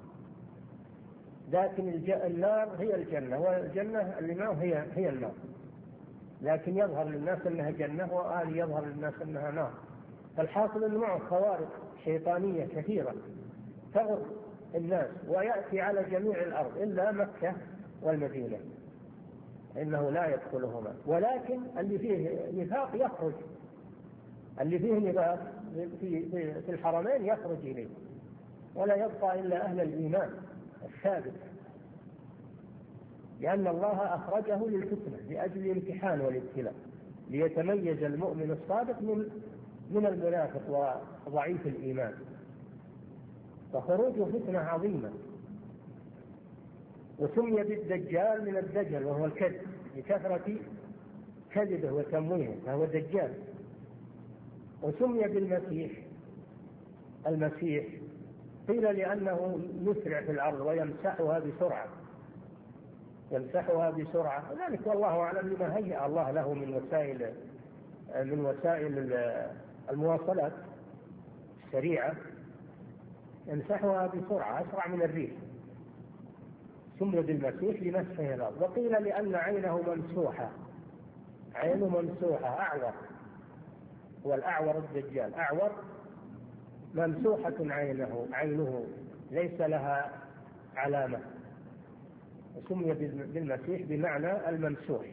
لكن النار هي الجنة، والجنة اللي معه هي النار، لكن يظهر للناس أنها جنة، وآل يظهر للناس أنها نار. فالحاصل أنه معه خوارق شيطانية كثيرة تغر الناس، ويأتي على جميع الأرض إلا مكة والمدينة، إنه لا يدخلهما. ولكن اللي فيه نفاق يخرج، اللي فيه نفاق في الحرمين يخرج إليه، ولا يبقى إلا أهل الإيمان الثابت، لأن الله أخرجه للفتنة لأجل الامتحان والابتلاء، ليتميز المؤمن الصادق من المنافق وضعيف الإيمان. فخروجه فتنة عظيمة. وسمي بالدجال من الدجل، وهو الكذب، لكثرة كذبه وتمويهه، فهو دجال. وسمي بالمسيح، المسيح قيل لأنه يسرع في الأرض ويمسحها بسرعة، يمسحها بسرعة، ذلك والله أعلم لما هيأ الله له من وسائل المواصلات السريعة، يمسحها بسرعة أسرع من الريح. سمي بالمسيح لمسحه الأرض. وقيل لأن عينه ممسوحة، عينه ممسوحة، أعور، والأعور الدجال أعور، ممسوحة عينه ليس لها علامة، سمي بالمسيح بمعنى الممسوح.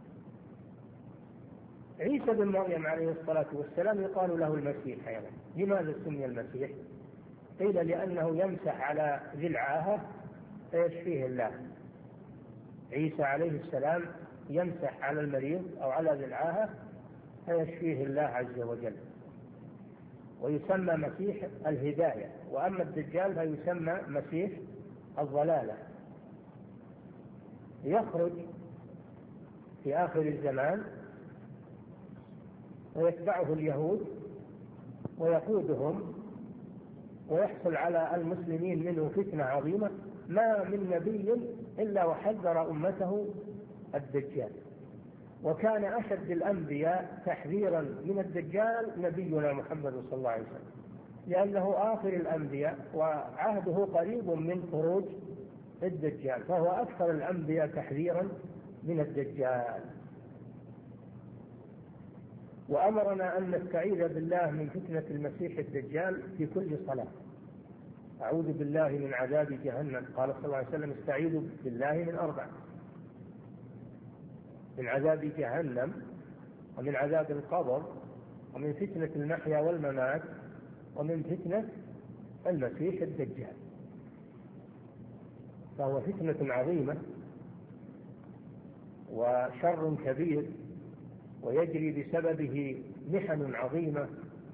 عيسى بن مريم عليه الصلاة والسلام يقال له المسيح أيضا. لماذا سمي المسيح؟ قيل لأنه يمسح على ذي العاهة فيشفيه الله. عيسى عليه السلام يمسح على المريض أو على ذي العاهة فيشفيه الله عز وجل، ويسمى مسيح الهداية. وأما الدجال فيسمى مسيح الضلالة. يخرج في آخر الزمان ويتبعه اليهود ويقودهم، ويحصل على المسلمين منه فتنة عظيمة. ما من نبي إلا وحذر أمته الدجال، وكان أشد الأنبياء تحذيرا من الدجال نبينا محمد صلى الله عليه وسلم، لأنه آخر الأنبياء وعهده قريب من خروج الدجال، فهو أكثر الأنبياء تحذيرا من الدجال. وأمرنا أن نستعيذ بالله من فتنة المسيح الدجال في كل صلاة. أعوذ بالله من عذاب جهنم. قال صلى الله عليه وسلم استعيذوا بالله من 4: من عذاب جهنم، ومن عذاب القبر، ومن فتنة المحيا والممات، ومن فتنة المسيح الدجال. فهو فتنة عظيمة وشر كبير، ويجري بسببه محن عظيمة.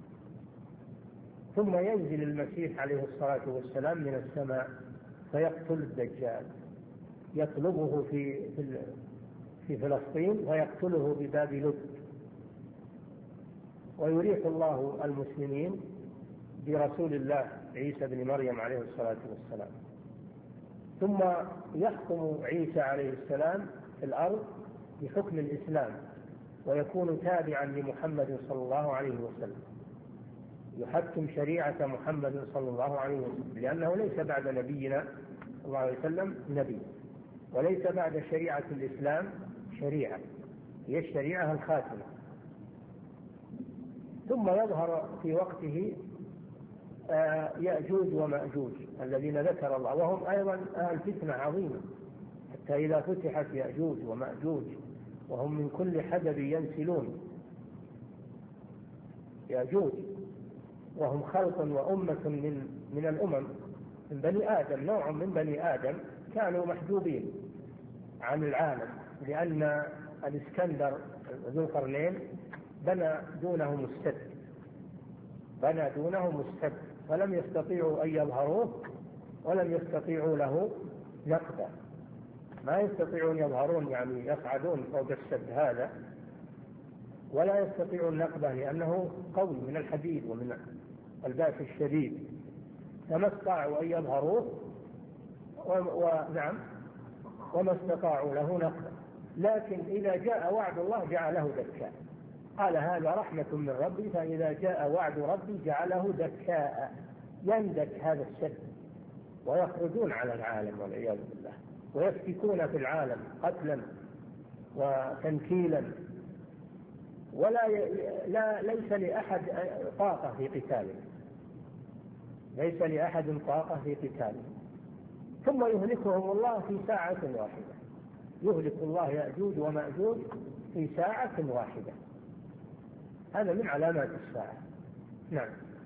ثم ينزل المسيح عليه الصلاة والسلام من السماء فيقتل الدجال، يطلبه في فلسطين ويقتله بباب لد، ويريح الله المسلمين برسول الله عيسى بن مريم عليه الصلاة والسلام. ثم يحكم عيسى عليه السلام في الأرض بحكم الإسلام، ويكون تابعا لمحمد صلى الله عليه وسلم، يحكم شريعة محمد صلى الله عليه وسلم، لأنه ليس بعد نبينا صلى الله عليه وسلم نبي، وليس بعد شريعة الإسلام شريعة، هي الشريعة الخاتمة. ثم يظهر في وقته يأجوج ومأجوج الذين ذكر الله، وهم أيضا أهل فتنة عظيمة، حتى إذا فتحت يأجوج ومأجوج وهم من كل حدب ينسلون. يأجوج وهم خلق وأمة من الأمم، من بني آدم، نوع من بني آدم كانوا محجوبين عن العالم، لأن الإسكندر ذو القرنين بنى دونهم السد، فلم يستطيعوا أن يظهروه، ولم يستطيعوا له نقبة. ما يستطيعون يظهرون، يعني يصعدون فوق السد هذا، ولا يستطيعون نقبة لأنه قوي من الحديد ومن البأس الشديد، فما استطاعوا أن يظهروه وما استطاعوا له نقبة. لكن إذا جاء وعد الله جعله دكاء. قال هذا رحمة من ربي، فإذا جاء وعد ربي جعله دكاء، يندك هذا السد ويخرجون على العالم والعياذ بالله، ويفتكون في العالم قتلا وتنكيلا، ليس لأحد طاقة في قتاله، ليس لأحد طاقة في قتاله. ثم يهلكهم الله في ساعة واحدة، يهلك الله يأجوج ومأجوج في ساعة واحدة. هذا من علامات الساعة. نعم.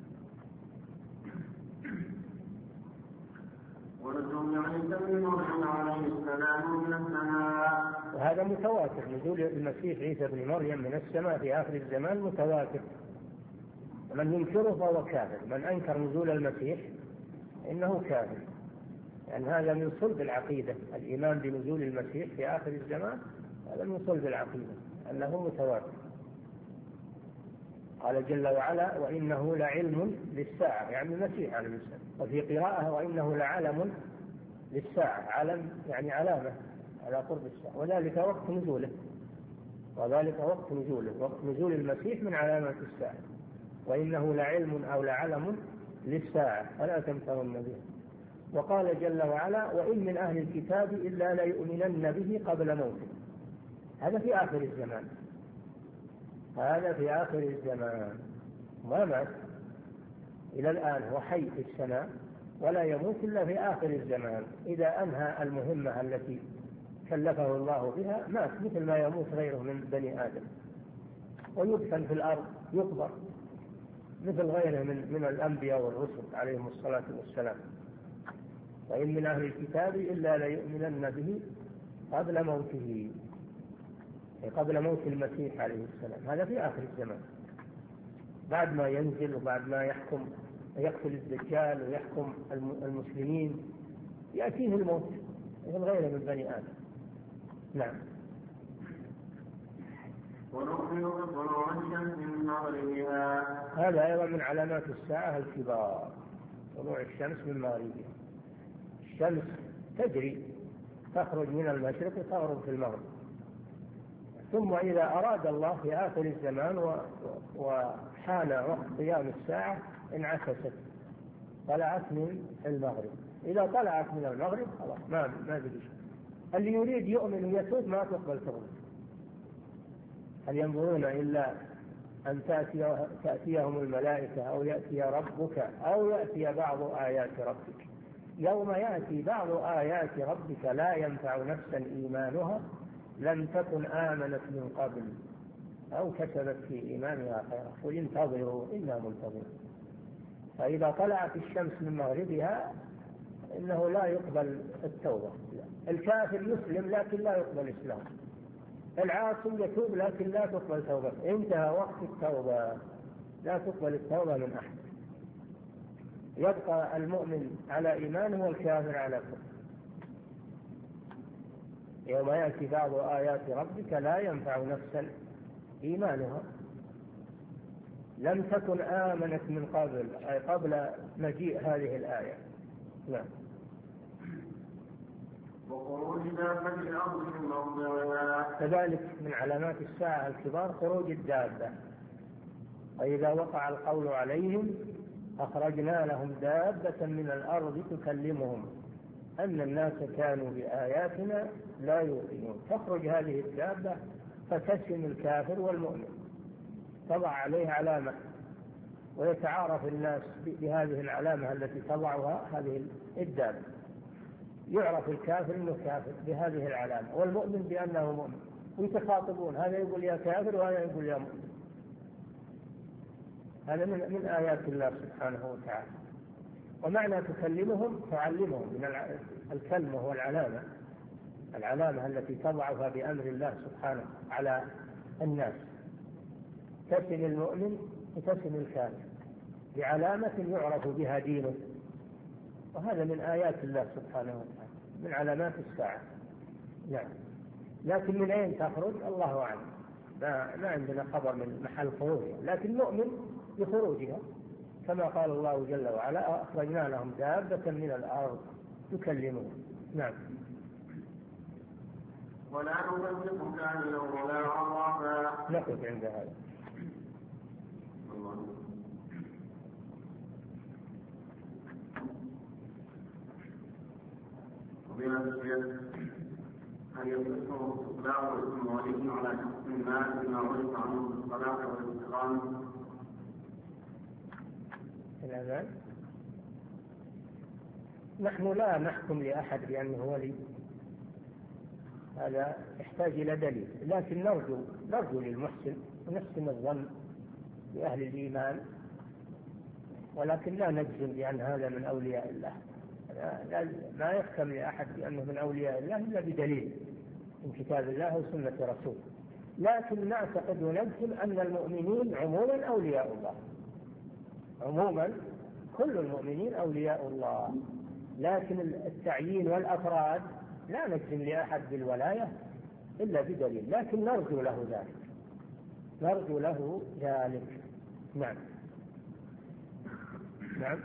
ونزول عيسى بن مريم عليه السلام من السماء. وهذا متواتر، نزول المسيح عيسى بن مريم من السماء في آخر الزمان متواتر، من ينكره فهو كافر. من أنكر نزول المسيح إنه كافر، يعني هذا من صلب العقيدة. الإيمان بنزول المسيح في آخر الزمان هذا من صلب العقيدة، أنه متواتر. قال جل وعلا وإنه لعلم للساعة، يعني المسيح عليه السلام. وفي قراءة وإنه لعلم للساعة، علم يعني علامة على قرب الساعة، وذلك وقت نزوله، وقت نزول المسيح من علامات الساعة. وإنه لعلم أو لعلم للساعة فلا تمترن به. وقال جل وعلا وإن من أهل الكتاب إلا ليؤمنن به قبل موته. هذا في آخر الزمان، ما مات إلى الآن، هو حي في السماء ولا يموت إلا في آخر الزمان. إذا أنهى المهمة التي كلفه الله بها مات، مثل ما يموت غيره من بني آدم، ويدفن في الأرض، يقبر مثل غيره من الأنبياء والرسل عليهم الصلاة والسلام. وإن من أهل الكتاب إلا ليؤمنن به قبل موته، قبل موت المسيح عليه السلام. هذا في آخر الزمان، بعد ما ينزل وبعد ما يقتل الدجال ويحكم المسلمين، يأتيه الموت مثل غيره من بني آدم. نعم. ونؤمن بطلوع الشمس من مغربها. هذا أيضا من علامات الساعة الكبار، طلوع الشمس من مغربها. الشمس تجري، تخرج من المشرق وتغرب في المغرب، ثم إذا أراد الله في آخر الزمان وحان وقت قيام الساعة انعكست، طلعت من المغرب. إذا طلعت من المغرب خلاص ما بدي شيء. اللي يريد يؤمن ويتوب ما تقبل توبته. هل ينظرون إلا أن تأتيهم الملائكة أو يأتي ربك أو يأتي بعض آيات ربك. يوم يأتي بعض آيات ربك لا ينفع نفسا إيمانها لم تكن آمنت من قبل أو كسبت في إيمانها خيرا قل انتظروا إنا منتظرون. فإذا طلعت الشمس من مغربها إنه لا يقبل التوبة. الكافر يسلم لكن لا يقبل إسلام، العاصي يتوب لكن لا تقبل توبة. انتهى وقت التوبة، لا تقبل التوبة من أحد. يبقى المؤمن على إيمانه والكافر على كفر. يوم يأتي بعض آيات ربك لا ينفع نفسا إيمانها لم تكن آمنت من قبل، أي قبل مجيء هذه الآية. نعم. كذلك من علامات الساعة الكبار خروج الدابة. وإذا وقع القول عليهم أخرجنا لهم دابة من الأرض تكلمهم أن الناس كانوا بآياتنا لا يوقنون. تخرج هذه الدابة فتسم الكافر والمؤمن، تضع عليه علامة ويتعارف الناس بهذه العلامة التي تضعها هذه الدابة. يعرف الكافر انه كافر بهذه العلامة والمؤمن بأنه مؤمن، ويتخاطبون، هذا يقول يا كافر وهذا يقول يا مؤمن. هذا من آيات الله سبحانه وتعالى. ومعنى تكلمهم تعلمهم من الكلمة والعلامة، العلامة التي تضعها بأمر الله سبحانه على الناس. تسم المؤمن وتسم الكافر بعلامة يعرف بها دينه، وهذا من آيات الله سبحانه وتعالى من علامات الساعة. نعم. لكن من أين تخرج الله أعلم، ما عندنا خبر من محل خروجها، لكن نؤمن بخروجها كما قال الله جل وعلا أخرجنا لهم دابة من الأرض تكلمهم. نعم. ولا نصدق كاملا ولا عرفا. نقف عند هذا. وبلا تسير أن يصدقه استقلاع الاسم والاسم على شخص ما بما عرف عنه بالصلاة والاستقامة. الأذان نحن لا نحكم لأحد بأنه ولي، هذا يحتاج إلى دليل، لكن نرجو للمحسن ونحسن الظن بأهل الإيمان، ولكن لا نجزم بأن هذا من أولياء الله. لا يحكم لأحد بأنه من أولياء الله إلا بدليل من كتاب الله وسنة رسوله. لكن نعتقد ونجزم أن المؤمنين عموما أولياء الله، عموما كل المؤمنين أولياء الله، لكن التعيين والأفراد لا نجزم لأحد بالولاية إلا بدليل، لكن نرجو له ذلك. نعم. نعم.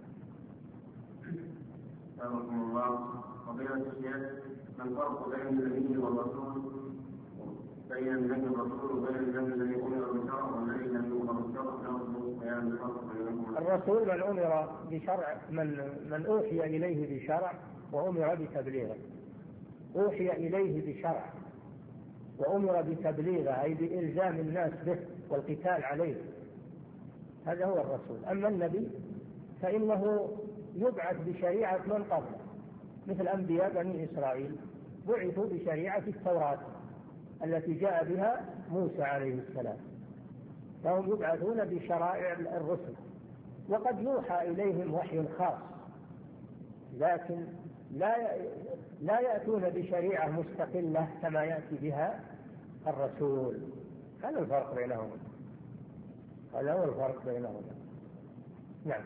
رحمه الله. فضيلة الشيخ، ما الفرق بين النبي والرسول؟ بين النبي والرسول وبين النبي الذي أمر بالشرع والذي لم يؤمر بالشرع؟ نرجو بيان الفرق بينهما. الرسول من أمر بشرع، من أوحي إليه بشرع وأمر بتبليغه. أوحي إليه بشرع وأمر بتبليغه، أي بإلزام الناس به والقتال عليه، هذا هو الرسول. أما النبي فإنه يبعث بشريعة من قبله، مثل أنبياء بني إسرائيل بعثوا بشريعة التوراة التي جاء بها موسى عليه السلام، فهم يبعثون بشرائع الرسل، وقد يوحى إليهم وحي خاص، لكن لا يأتون بشريعة مستقلة كما يأتي بها الرسول. هذا الفرق بينهما، هذا هو الفرق بينهما. نعم.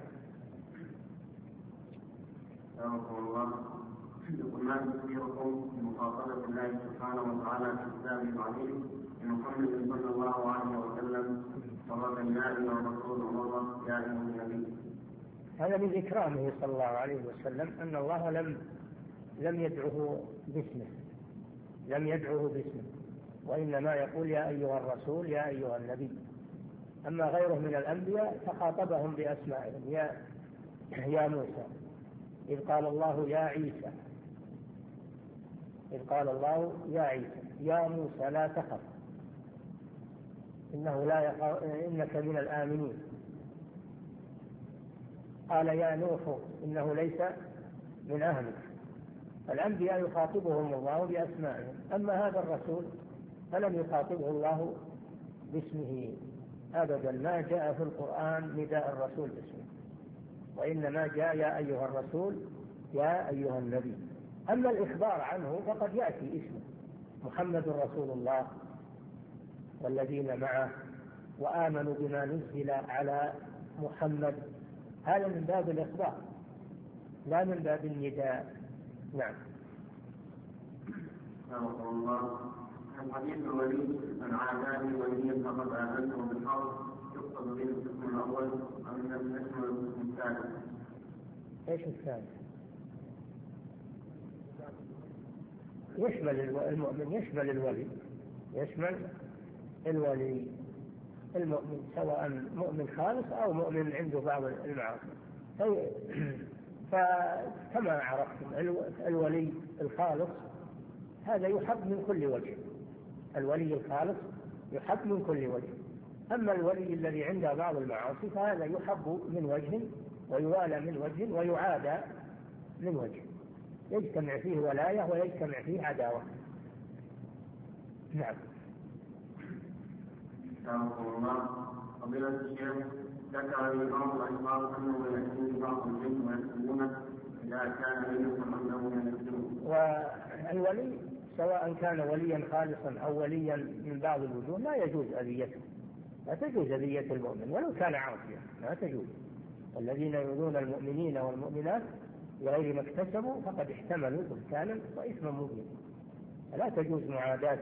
رحمه الله. يقول ما تذكركم بمخاطبة الله سبحانه وتعالى في كتابه العظيم لمحمد صلى الله عليه وسلم مرة يا أيها الرسول ومرة يا أيها النبي. هذا من إكرامه صلى الله عليه وسلم أن الله لم يدعوه باسمه، وإنما يقول يا أيها الرسول يا أيها النبي. أما غيره من الأنبياء فخاطبهم بأسمائهم، يا موسى، إذ قال الله يا عيسى، يا موسى لا تخف إنك من الآمنين. قال يا نوح إنه ليس من أهلك. الأنبياء يخاطبهم الله بأسمائهم، أما هذا الرسول فلم يخاطبه الله باسمه أبدا، ما جاء في القرآن نداء الرسول باسمه، وإنما جاء يا أيها الرسول يا أيها النبي. أما الإخبار عنه فقد يأتي اسمه محمد رسول الله والذين معه وآمنوا بما نزل على محمد، هذا من باب الإخبار لا من باب النداء. نعم. الله. الحديث الولي من عاداني وليا فقد آذنته بالحرب يقصد به القسم الأول أم القسم الثالث؟ ايش الثالث؟ يشمل المؤمن، يشمل الولي، يشمل الولي المؤمن سواء مؤمن خالص أو مؤمن عنده بعض المعاصي. فكما عرفتم الولي الخالص هذا يحب من كل وجه، الولي الخالص يحب من كل وجه. أما الولي الذي عنده بعض المعاصي فهذا يحب من وجه ويوالى من وجه ويعادى من وجه، يجتمع فيه ولاية ويجتمع فيه عداوة. نعم. الله. فضيلة الشيخ، ذكر الإمام الأشخاص أنه يأتي بعض الجن ويسلمونه إذا كان لم يكن عنده من الجن. والولي سواء كان وليا خالصا أو وليا من بعض الوجوه لا يجوز أذيته، لا تجوز أذية المؤمن ولو كان عاصيا، لا تجوز. والذين يؤذون المؤمنين والمؤمنات بغير ما اكتسبوا فقد احتملوا بهتانا وإثما مبينا. لا تجوز معاداة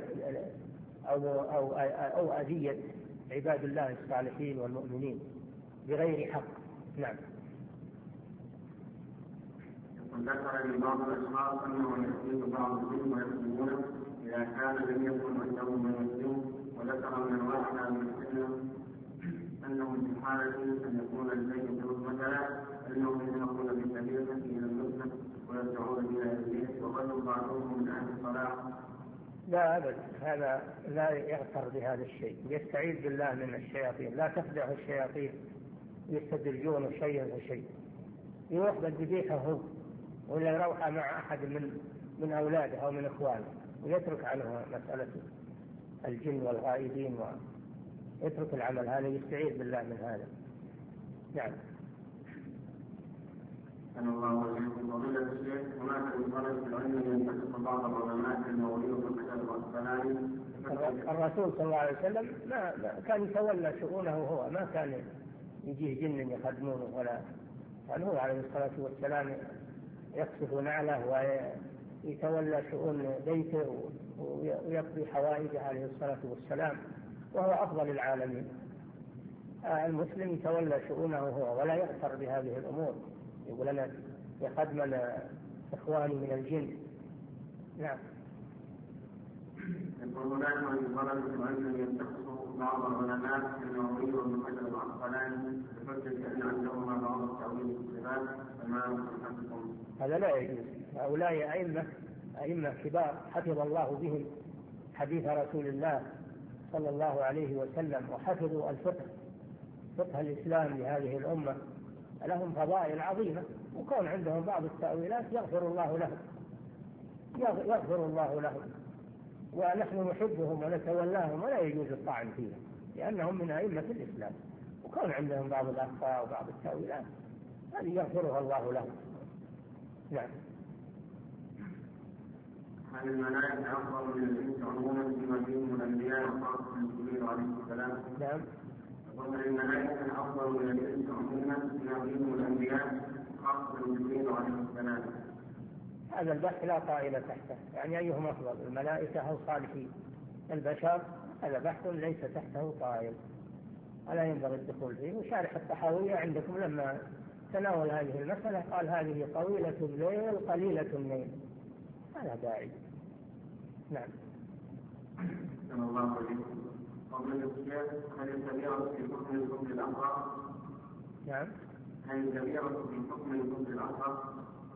أو أذية عباد الله الصالحين والمؤمنين بغير حق. نعم. ذكر الإمام الأشخاص أنه يأتيه بعض الجن ويسلمونه إذا كان لم يكن عنده من الجن، وذكر من واحد من السنة أنه في حالة أن يكون البيت مثلا أنهم يدخلون بسبيلة إلى المسجد ويرجعون إلى البيت وغير بعضهم من أهل الصلاة. لا أبدا، هذا لا يغتر بهذا الشيء، يستعيذ بالله من الشياطين، لا تخدع الشياطين يستدرجون شيئا فشيء. يروح بالذبيحة هو ولا يروح مع أحد من أولاده أو من إخوانه ويترك عنه مسألة الجن والغائبين ويترك العمل هذا، يستعيذ بالله من هذا. نعم. أن الله وجهكم فضيلة الشيخ، هناك مصطلح في العلم ينتقص بعض العلماء الموضوع في الكتاب والسلام. الرسول صلى الله عليه وسلم ما كان يتولى شؤونه هو، ما كان يجيه جن يخدمونه، ولا كان هو عليه الصلاة والسلام يقصف نعله ويتولى شؤون بيته ويقضي حوائجه عليه الصلاة والسلام، وهو أفضل العالمين. المسلم يتولى شؤونه هو ولا يغتر بهذه الأمور، يقول أنا يخدم إخواني من الجن. نعم. يقول هناك من طلب العلم ينتقص بعض العلماء النووي وابن حجر العسقلاني بحجة أن عندهما بعض التأويل في الصفات، فما نصحكم؟ هذا لا يجوز. هؤلاء أئمة كبار حفظ الله بهم حديث رسول الله صلى الله عليه وسلم، وحفظوا فقه الإسلام لهذه الأمة، لهم فضائل عظيمة، وكون عندهم بعض التأويلات يغفر الله لهم، ونحن نحبهم ونتولاهم ولا يجوز الطعن فيهم لأنهم من أئمة الإسلام، وكون عندهم بعض الأخطاء وبعض التأويلات هذه يغفرها الله لهم. نعم. هل الملائكة أفضل من الإنس عموما بما فيهم الأنبياء وخاصة جبريل عليه السلام؟ نعم. وهل الملائكة أفضل من الإنس عموما بما فيهم الأنبياء وخاصة جبريل عليه السلام؟ هذا البحث لا طائل تحته، يعني أيهم أفضل الملائكة أو صالحين البشر، هذا بحث ليس تحته طائل ولا ينبغي الدخول فيه. وشارح الطحاوية عندكم لما تناول هذه المسألة قال هذه طويلة الليل قليلة الليل، هذا داعي. نعم. الله عليكم. قبل الشيخ، هل الكبيرة في حكم الكفر الأصغر؟ نعم. هل الكبيرة في حكم الكفر الأصغر؟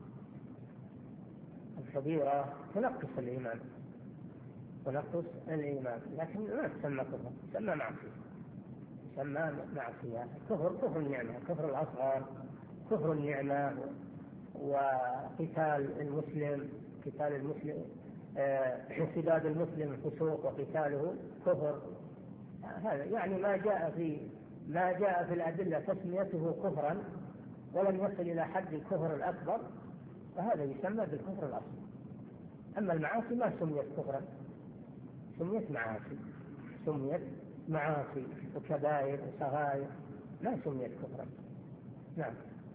الكبيرة تنقص الإيمان، لكن ما تسمى كفر، تسمى معصية. يسمى معصية. كفر النعمة، كفر الأصغر، كفر النعمة، وقتال المسلم سداد المسلم فسوق وقتاله كفر. هذا يعني ما جاء في الأدلة تسميته كفرا ولم يصل إلى حد الكفر الأكبر، فهذا يسمى بالكفر الأصغر. أما المعاصي ما سميت كفرا، سميت معاصي وكبائر وصغائر، ما سميت كفرا. نعم.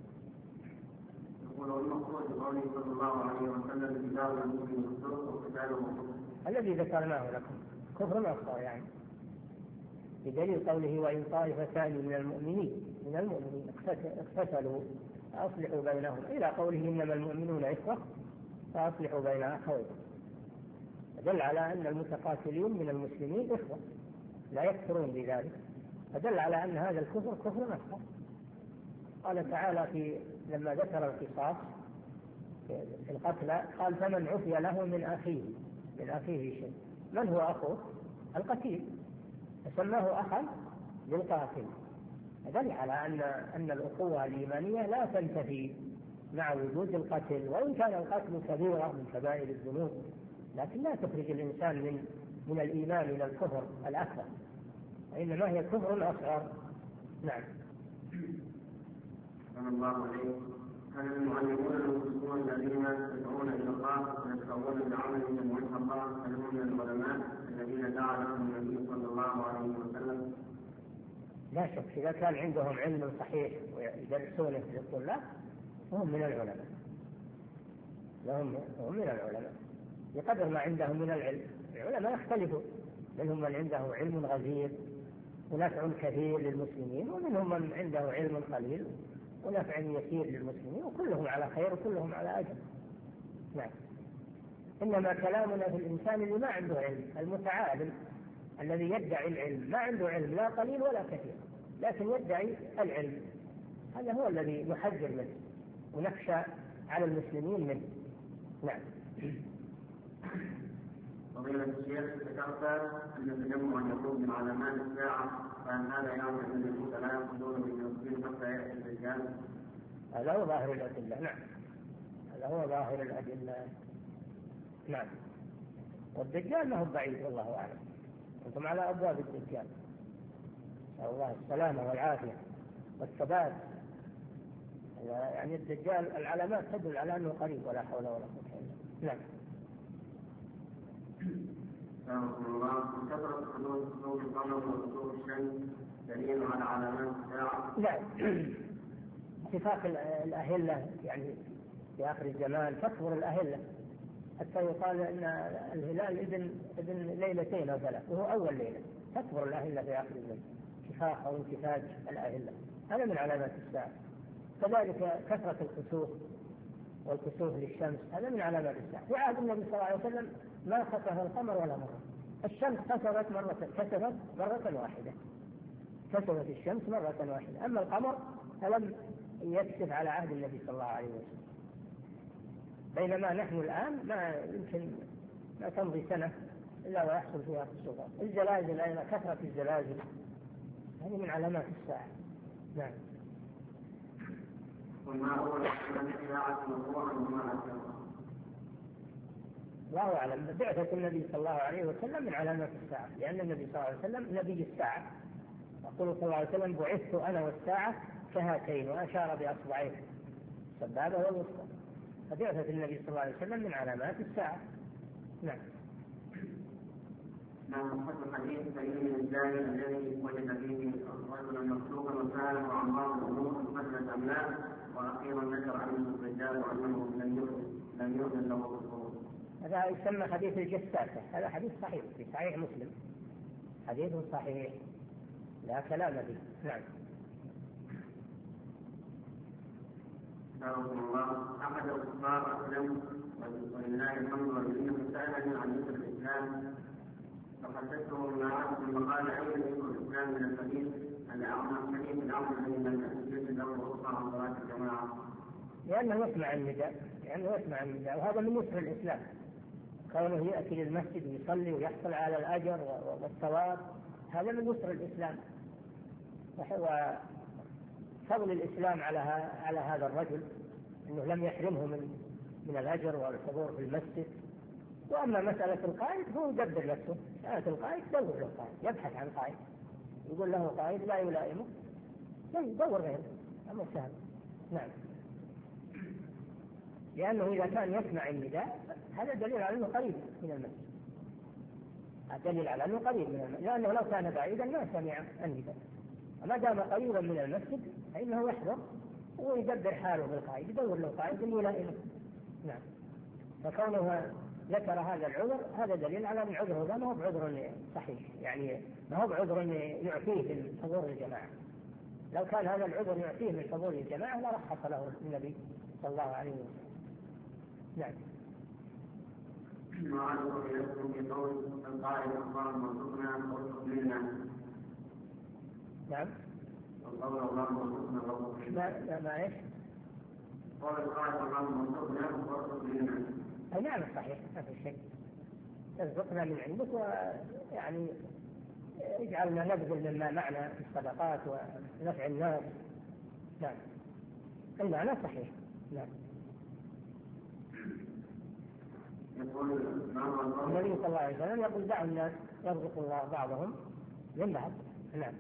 الذي ذكرناه لكم كفر أصغر يعني، بدليل قوله وإن طائفتان من المؤمنين اقتتلوا فأصلحوا بينهم، إلى قوله إنما المؤمنون إخوة فأصلحوا بين أخويكم، فدل على أن المتقاتلين من المسلمين إخوة لا يكفرون بذلك، فدل على أن هذا الكفر كفر أصغر. قال تعالى لما ذكر القصاص في القتلى قال فمن عفي له من أخيه شيء. من هو أخوه؟ القتيل، فسماه أخا للقاتل، دل على أن الأخوة الإيمانية لا تنتفي مع وجود القتل، وإن كان القتل كبيرة من كبائر الذنوب، لكن لا تخرج الإنسان من الإيمان إلى الكفر الأكبر، وإنما هي كفر أصغر. نعم. الله عليه. هل المعلمون المسلمون الذين يدعون إلى الله ويشتغلون بعملهم وجه الله هل هم من العلماء الذين دعا لهم النبي صلى الله عليه وسلم؟ لا شك، إذا كان عندهم علم صحيح ويدرسونه للطلاب فهم من العلماء، هم من العلماء بقدر ما عندهم من العلم. العلماء يختلفوا، منهم من عنده علم غزير ونفع كثير للمسلمين، ومنهم من عنده علم قليل ونفع يسير للمسلمين، وكلهم على خير وكلهم على أجر. نعم. إنما كلامنا في الإنسان اللي ما عنده علم، المتعالم الذي يدعي العلم، ما عنده علم لا قليل ولا كثير لكن يدعي العلم، هذا هو الذي نحذر منه ونخشى على المسلمين منه. نعم. فضيلة الشيخ، ذكرت أن التجمع يكون من علامات الساعة، فهل هذا يعني أن اليهود لا يأخذون بالمسلمين حتى يأتي الدجال؟ هذا هو ظاهر الأدلة. نعم، هذا هو ظاهر الأدلة. نعم. والدجال ما هو بعيد والله أعلم، أنتم على أبواب الدجال، نسأل الله السلامة والعافية والثبات. يعني الدجال العلامات تدل على أنه قريب، ولا حول ولا قوة إلا بالله. نعم. كثرة حدوث ضوء القمر وضوء الشمس دليل على علامات الساعة؟ لا، اتفاق الأهلة يعني في آخر الزمان تكبر الأهلة حتى يقال أن الهلال ابن ليلتين أو ثلاث وهو أول ليلة، تكبر الأهلة في آخر الزمان، اتفاق أو انتفاج الأهلة، هذا من علامات الساعة. كذلك كثرة الكسوف والكسوف للشمس، هذا من علامات الساعة. في عهد النبي صلى الله عليه وسلم ما خسف القمر ولا مرة، الشمس كسفت مرة واحدة، كسفت الشمس مرة واحدة، أما القمر فلم يكسف على عهد النبي صلى الله عليه وسلم. بينما نحن الآن ما يمكن ما تمضي سنة إلا ويحصل فيها كسوفات. الزلازل أيضا، كثرة الزلازل هذه من علامات الساعة. نعم. وما هو الساعة موضوعا وما أكثر؟ الله أعلم. بعثة النبي صلى الله عليه وسلم من علامات الساعة، لأن النبي صلى الله عليه وسلم نبي الساعة، يقول صلى الله عليه وسلم بعثت أنا والساعة كهاتين، وأشار بأصبعيه السبابة والوسطى، فبعثة النبي صلى الله عليه وسلم من علامات الساعة. نعم. نعم. الحديث سيد الجاهل الذي وجد فيه رجلا مكتوبا وسأله عن بعض الأمور مثل أملاك، وأخيرا ذكر عنه الرجال وأنه لم يؤذن له بالخروج. هذا يسمى حديث الجساسة، هذا حديث صحيح في صحيح مسلم، حديث صحيح لا كلام فيه. نعم. الله. أحد الكفار أسلم ولله الحمد والمنة، سألني عن ذكر الإسلام فحدثته ما عرف المقال أين ذكر الإسلام من الحديث الحديث الأمر بين المسجد له وأخرى عن صلاة الجماعة، لأنه يسمع النداء، وهذا من يسر الإسلام، كونه يأتي للمسجد ويصلي ويحصل على الأجر والثواب، هذا من يسر الإسلام. وفضل الإسلام على هذا الرجل أنه لم يحرمه من الأجر والحضور في المسجد. وأما مسألة القائد هو يدبر نفسه، مسألة القائد دور له قائد، يبحث عن قائد، يقول له قائد لا يلائمه يدور غيره، أمر سهل. نعم. لأنه إذا كان يسمع النداء هذا دليل على أنه قريب من المسجد، دليل على أنه قريب من المسجد، لأنه لو كان بعيدا ما سمع النداء. وما دام قريبا من المسجد فإنه يحضر ويدبر حاله بالقائد، يدور له قائد يلائمه. نعم. فكونه ذكر هذا العذر هذا دليل على أن عذره ما هو بعذر صحيح، يعني ما هو بعذر يعطيه من حضور الجماعة. لو كان هذا العذر يعطيه من حضور الجماعة لرخص له النبي صلى الله عليه وسلم. نعم. ما عرف يذكر في قول القائل اللهم ارزقنا وارزقنا. نعم. والقول اللهم ارزقنا وارزقنا. ما ايش؟ قول القائل اللهم ارزقنا وارزقنا. نعم صحيح، ما في شيء. ارزقنا من عندك، ويعني اجعلنا نبذل مما معنا في الصدقات ونفع الناس. نعم. المعنى صحيح. نعم. النبي صلى الله عليه وسلم يقول دعوا الناس يرزق الله بعضهم من بعض. نعم.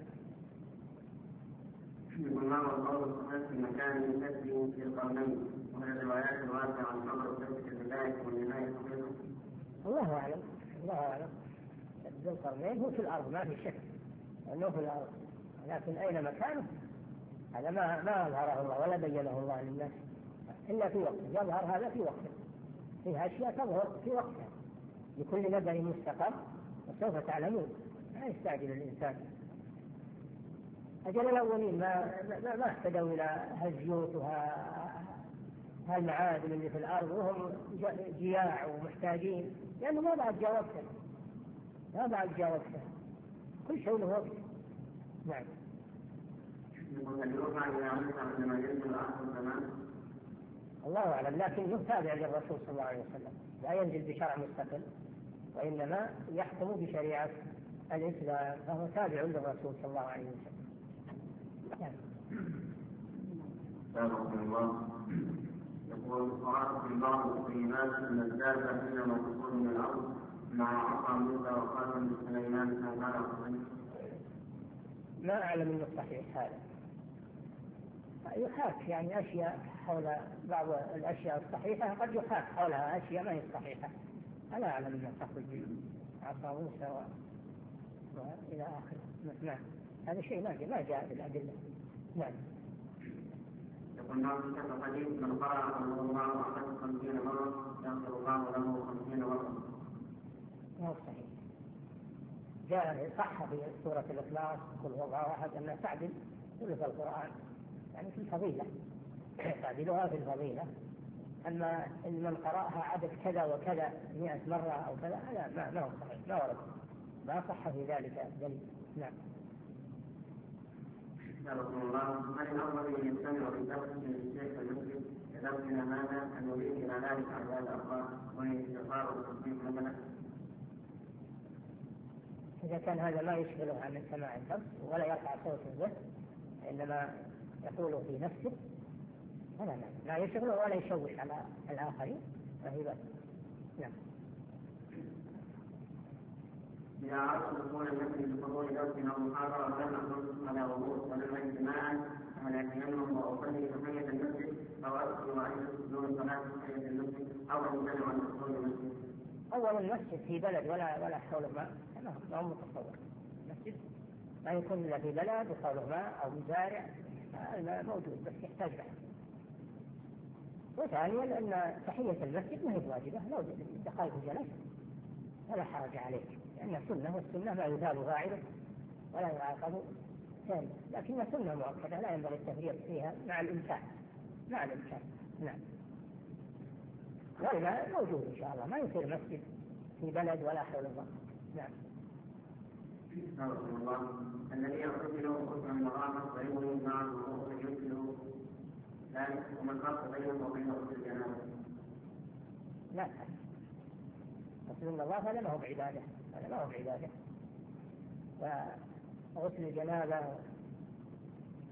يقول القول الصحيح في مكان يسجل في القرنين، ومن الروايات الواسعة عن خبر السبت في البداية والنهاية صحيحة. الله أعلم. الله أعلم. ذو القرنين هو في الأرض ما في شك أنه في الأرض، لكن أين مكانه هذا ما أظهره الله ولا بينه الله للناس إلا في وقته. يظهر هذا في وقته، فيها أشياء تظهر في وقتها، لكل نبأ مستقر وسوف تعلمون. لا يستعجل الإنسان. أجل الأولين ما اهتدوا إلى هالزيوت وهالمعادن اللي في الأرض وهم جياع ومحتاجين، لأنه ما بعد جاوبته. كل شيء له وقت. نعم. الله أعلم، لكن يتابع للرسول صلى الله عليه وسلم، لا ينزل بشرع مستقل، وإنما يحكم بشريعة الإسلام، فهو تابع للرسول صلى الله عليه وسلم. الله يقول قرأت في بعض الكلمات أن الدابة إنما تكون من الأرض مع عصا موسى وخاتم سليمان. ما أعلم أنه صحيح هذا. يحاك يعني أشياء حول بعض الأشياء الصحيحة قد يحاك حولها أشياء ما هي صحيحة. أنا أعلم أنها تخرج عصا موسى وإلى آخره. نعم. هذا شيء ما جاء بالأدلة. نعم. يقول نعم كتب حديث من قرأ صلى الله عليه وسلم 50 مرة يغفر الله له 50 مرة. ما هو صحيح. جاء صح في سورة الإخلاص قل هو الله أحد أن تعدل ثلث القرآن، يعني في الفضيلة تعدلها في الفضيلة. أما إن من قرأها عدد كذا وكذا 100 مرة أو كذا هذا ما هو صحيح، ما ورد، ما صح في ذلك دليل. نعم. يا رسول الله من الأفضل أن يستمع في درس الشيخ المسلم كدرسنا هذا أن يريد إلى ذلك على الأخبار ويستطاع التصديق مثلا؟ إذا كان هذا ما يشغله عن سماع الدرس ولا يرفع صوته به، إنما يقوله في نفسه فلا لا يشغله ولا يشوش على الآخرين فهي بس. نعم. إذا عرفت دخول المسجد بحضور درس أو محاضرة لم أكن على وضوء ولم اجتماعا فهل أتيمم وأصلي تحية المسجد أو أدخل وأجلس دون صلاة تحية المسجد أو أمتنع عن دخول المسجد؟ أول المسجد في بلد ولا حوله ماء ما هو متصور. المسجد ما يكون إلا في بلد وحوله ماء أو مزارع، الماء موجود بس يحتاج بحث. وثانيا أن تحية المسجد ما هي واجبة، لو دخلت جلست فلا حرج عليك، لأنها سنة، والسنة ما يثاب فاعله ولا يعاقب ثاني، لكنها سنة مؤكدة لا ينبغي التفريط فيها مع الإمكان. نعم. والماء موجود إن شاء الله، ما يصير مسجد في بلد ولا حول الله. نعم. رحمه الله الذي يغتسل غسلا مغامر ويغني مع الوضوء يغسل ذلك ومن فرق بينه وبين غسل الجنابه؟ لا، غسل النظافة هذا ما هو بعبادة، وغسل الجنابة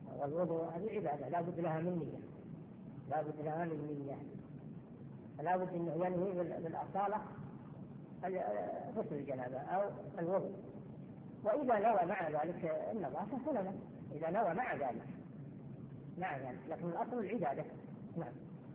والوضوء هذه عبادة لا بد لها من نية، لا بد لها من نية، فلا بد أنه ينوي بالأصالة غسل الجنابة أو الوضوء. وإذا نوى مع ذلك النظافة فلا بأس، إذا نوى مع ذلك لكن الأصل العبادة. نعم.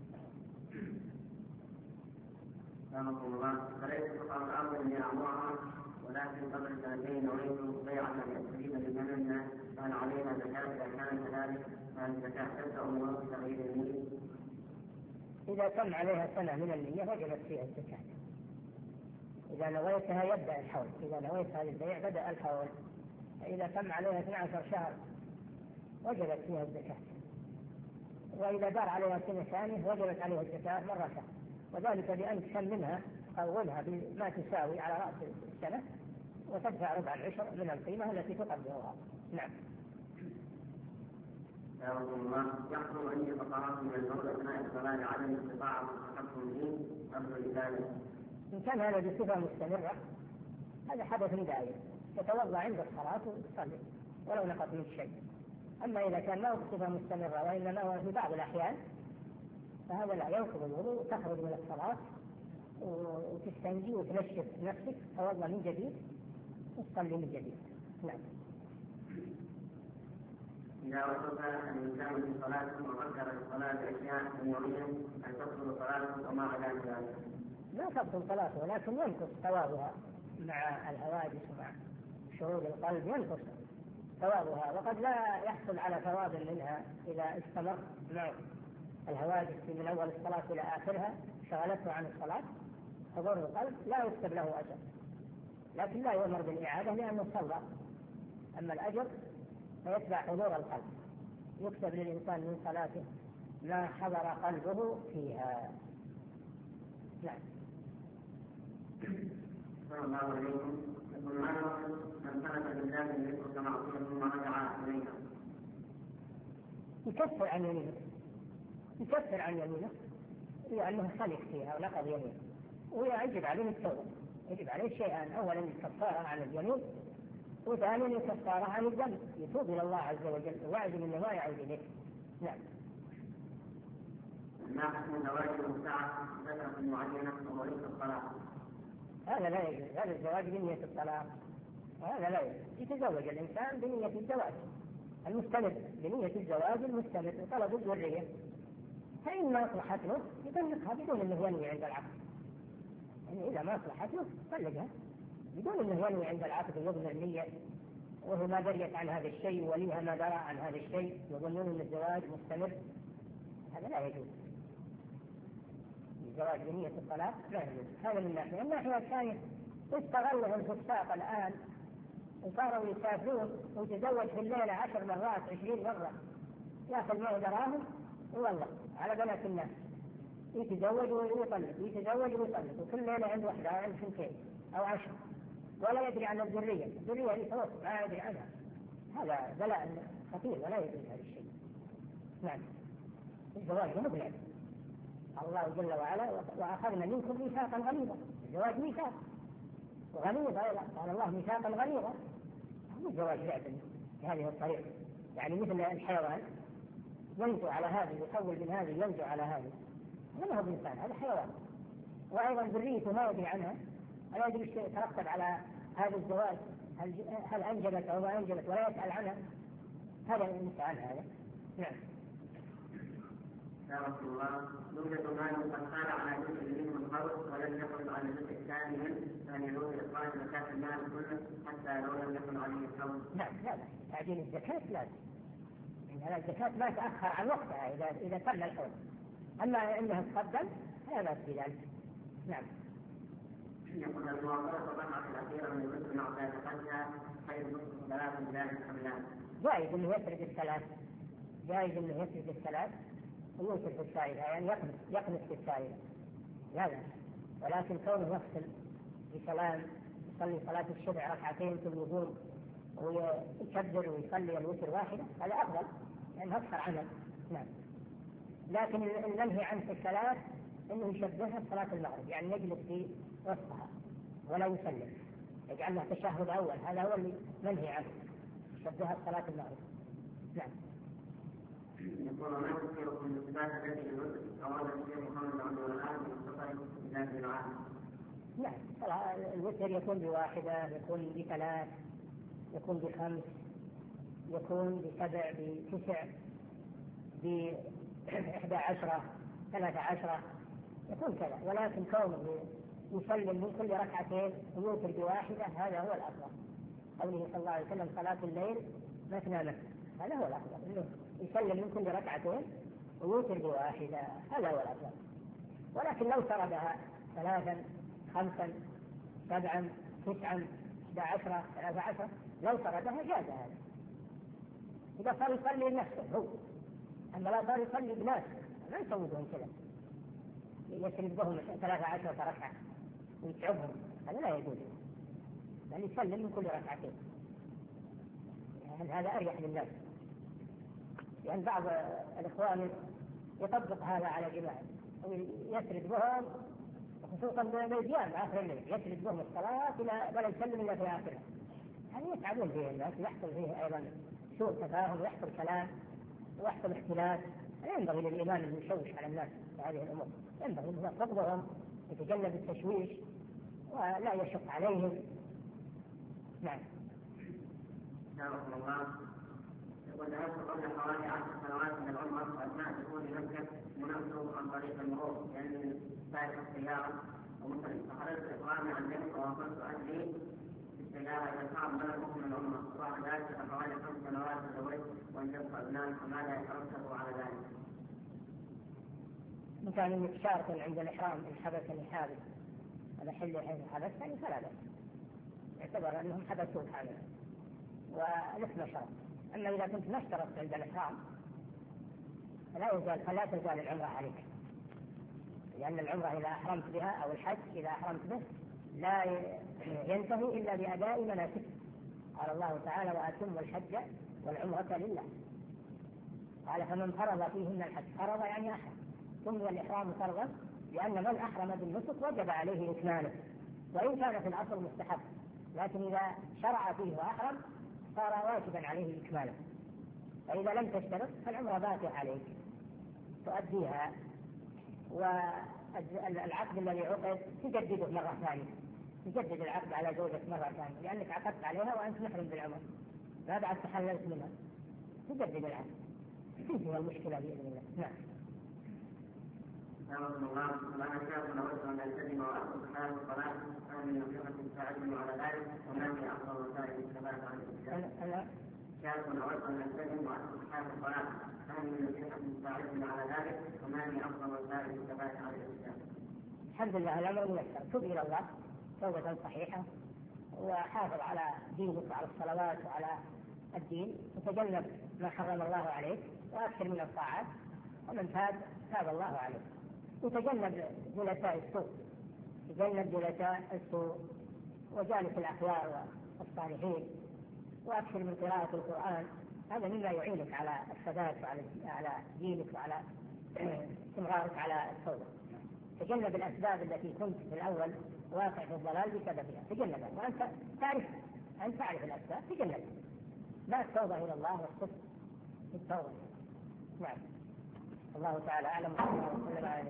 رحمه الله. فليس فقط الأمر من أعمارها، ولكن قبل سنتين نويت بيعة يستفيد من الناس كان عليها زكاة. إذا كان كذلك فهل الزكاة تبدأ من وقت تغيير النية؟ إذا تم عليها سنة من النية وجبت فيها الزكاة. إذا نويتها يبدأ الحول، إذا نويت هذا البيع بدأ الحول. إذا تم عليها 12 شهر وجبت فيها الزكاة. وإذا دار عليها سنة ثانية وجبت عليها الزكاة مرة ثانية، وذلك بأن تسلمها أولها بما تساوي على رأس السنة وتدفع ربع العشر من القيمة التي تقدرها. نعم. يا رسول الله، يحصل عندي فقرات من الموت أثناء الصلاة لعدم استطاعة التحكم فيه قبل ذلك. إن كان هذا بصفة مستمرة هذا حدث دائم، يتوضأ عند الصلاة ويصلي ولو نقص من شيء. أما إذا كان ما هو بصفة مستمرة وإنما هو في بعض الأحيان فهذا لا ينقض الوضوء، وتخرج من الصلاة وتستنجي وتنشف نفسك، توضأ من جديد وتصلي من جديد. نعم. إذا وصف الإنسان في صلاته وفكر الصلاة بأشياء دنيوية هل تبطل صلاته وما عدا ذلك؟ لا تبطل صلاته، ولكن ينقص ثوابها مع الحوادث ومع شعور القلب، ينقص ثوابها. وقد لا يحصل على ثواب منها إذا استمر مع الحوادث من أول الصلاة إلى آخرها شغلته عن الصلاة. حضور القلب لا يكتب له أجر، لكن لا يؤمر بالإعادة لأنه صلى. أما الأجر فيتبع حضور القلب، يكتب للإنسان من صلاته ما حضر قلبه فيها. نعم. صلى الله عليكم. يقول ما الوقت من ثبت بالله يذكر معصية ثم رجع إليها؟ يكفر عن يمينه لأنه خلق فيها ونقض يمينه، ويجب عليه التوبة. يجب عليه شيئان: أولا الكفارة عن اليمين، وثانيا الكفارة عن الذنب، يتوب إلى الله عز وجل ويعزم أنه ما يعود إليه. نعم. ما حكم زواج المتعة ذكرة معينة وليس الصلاة؟ هذا لا يجوز، هذا الزواج بنية الطلاق، هذا لا يجوز. يتزوج الإنسان بنية الزواج المستمر، بنية الزواج المستمر وطلب الذرية، فإن ما أصلحت له يطلقها بدون أنه ينوي عند العقد. يعني إذا ما أصلحت له طلقها بدون أنه ينوي عند العقد ويظهر النية وهو ما دريت عن هذا الشيء وليها ما درى عن هذا الشيء، يظنون أن الزواج مستمر. هذا لا يجوز. الزواج بنية الطلاق لا يجوز. هذا من ناحية. الناحية الثانية استغلوا الفساق الآن وصاروا يسافرون ويتزوج في الليلة 10 مرات 20 مرة، يأخذ معه دراهم والله على بنات الناس، يتزوج ويطلق يتزوج ويطلق، وكل ليلة عنده واحدة عنده 2 أو 10، ولا يدري عن الذرية اللي توفى ما يدري عنها. هذا بلاء خطير ولا يجوز هذا الشيء. نعم. الزواج مبلغ. الله جل وعلا وأخذنا منكم ميثاقا غليظا. الزواج ميثاق وغليظ أيضا، قال الله ميثاقا غليظا. الزواج لعبا بهذه الطريقة، يعني مثل الحيوان ينجو على هذه يحول من هذه ينجو على هذه، ما هو بإنسان، هذا حيوان. وأيضا ذريته ما يدري عنها، ولا يدري شيء يترتب على هذا الزواج، هل أنجبت أو ما أنجبت، ولا يسأل عنها. هذا الإنسان هذا. نعم. يا رسول الله، يوجد مال قد قال على جزء منه الخلق ولم يقل على الجزء الثاني منه، فان يجوز اخراج زكاة المال كله حتى لو لم يكن عليه الخلق؟ نعم. لا تعجيل الزكاة لازم، يعني الزكاة ما تأخر عن وقتها إذا تم الحول، أما إنها تقدم لا بأس بذلك. نعم. يقول المواقف الركعة الأخيرة من الوتر مع سابقتها خير نصف صلاة ذلك أم لا؟ جائز إنه يسرد الثلاث، جائز إنه يسرد الثلاث ويوتر في السائلة، يعني يقنص في السائلة لا بأس. ولكن كونه يفصل بسلام، يصلي صلاة الشفع 2 في الوضوء ويكبر ويصلي الوتر واحدة، هذا أفضل لأنه أكثر عمل. نعم. لكن المنهي عنه في الثلاث إنه يشبهها صلاة المغرب، يعني يجلس في وسطها ولا يسلم، يجعلها تشهد أول، هذا هو اللي منهي عنه، يشبهها صلاة المغرب. نعم. يقول ما تذكركم بالصفات التي أراد الشيخ محمد عبد الوهاب بالصفات ذات العام. نعم، الوتر يكون بواحدة، يكون بثلاث، يكون بخمس، يكون بسبع، بتسع، ب11، 13، يكون كذا. ولكن كونه يسلم من كل ركعتين ويوتر بواحدة هذا هو الأفضل. قوله صلى الله عليه وسلم صلاة الليل مثنى مثنى، هذا هو الأفضل، إنه يسلم من كل ركعتين ويوتر بواحدة، هذا هو الأفضل. ولكن لو سردها 3، 5، 7، 9، 11، 13، لو سردها جاز هذا، إذا صار يصلي لنفسه هو. أما لا صار يصلي بناس لا يسودهم كذا، يسرد بهم 13 ركعة ويتعبهم، هذا لا يجوز، بل يسلم من كل ركعتين، يعني هذا أريح للناس. لأن بعض الإخوان يطبق هذا على جماعة ويسرد بهم، خصوصا بالأيام آخر الليل يسرد بهم الصلاة ولا يسلم إلا في آخرها، يعني يتعبون فيه الناس، يحصل فيه أيضا سوء تفاهم ويحصل كلام ويحصل اختلاف. لا ينبغي للإمام أن يشوش على الناس في هذه الأمور، ينبغي أن يخفضهم، يتجنب التشويش ولا يشق عليهم. نعم. نعم الله. يقول ذهبت قبل حوالي 10 سنوات من العمر أثناء دخول مكة منفذ عن طريق المرور لأنني سائق السيارة ومسلم، فخرجت إقامي عن ذلك ووصلت أهلي بالسيارة إلى صعب بلد من العمر، وبعد ذلك حوالي 5 سنوات تزوجت وانجبت أبناء، فماذا يترتب على ذلك؟ إن كان انك شارط عند الإحرام إن حبسني حابس هذا حل حيث حبسني فلا بأس، يعتبر أنهم حبسوك حابس ولسنا شرط. أما إذا كنت ما اشترطت عند الإحرام فلا تزال العمرة عليك، لأن العمرة إذا أحرمت بها أو الحج إذا أحرمت به لا ينتهي إلا بأداء مناسك. قال الله تعالى وأتموا الحج والعمرة لله. قال فمن فرض فيهن الحج، فرض يعني أحرم، ثم الإحرام فرضا لأن من أحرم بالنسك وجب عليه إتمامه، وإن كان في الأصل مستحب، لكن إذا شرع فيه وأحرم صار واجبا عليه إكماله. فإذا لم تشترط فالعمرة باقية عليك تؤديها، والعقد الذي عقد تجدده مرة ثانية، تجدد العقد على زوجة مرة ثانية، لأنك عقدت عليها وأنت محرم بالعمر ما بعد تحللت منها، تجدد العقد، تنتهي المشكلة بإذن الله. نعم. نعم الله. أنا شاب أود أن ألتزم وأخذ حال الصلاة، فهل يمكنك تساعدني على ذلك؟ وما هي أفضل وسائل الثبات عن الإسلام؟ أنا شاب أود أن ألتزم وأخذ حال الصلاة، فهل يمكنك تساعدني على ذلك؟ وما هي أفضل وسائل الثبات عن الإسلام؟ الحمد لله الأمر ميسر، تب إلى الله توبة صحيحة وحافظ على دينك وعلى الصلوات وعلى الدين، وتجنب ما حرم الله عليك وأكثر من الطاعات، ومن تاب الله عليه. وتجنب جلساء السوء، تجنب جلساء السوء وجالس الأخيار والصالحين، وأكثر من قراءة القرآن، هذا مما يعينك على الثبات وعلى دينك وعلى استمرارك على التوبة. تجنب الأسباب التي كنت في الأول واقع في الضلال بسببها، تجنبها، وأنت تعرف الأسباب، تجنبها. لا التوبة إلى الله والصدق في التوبة. نعم. الله تعالى أعلم وصلى عليه.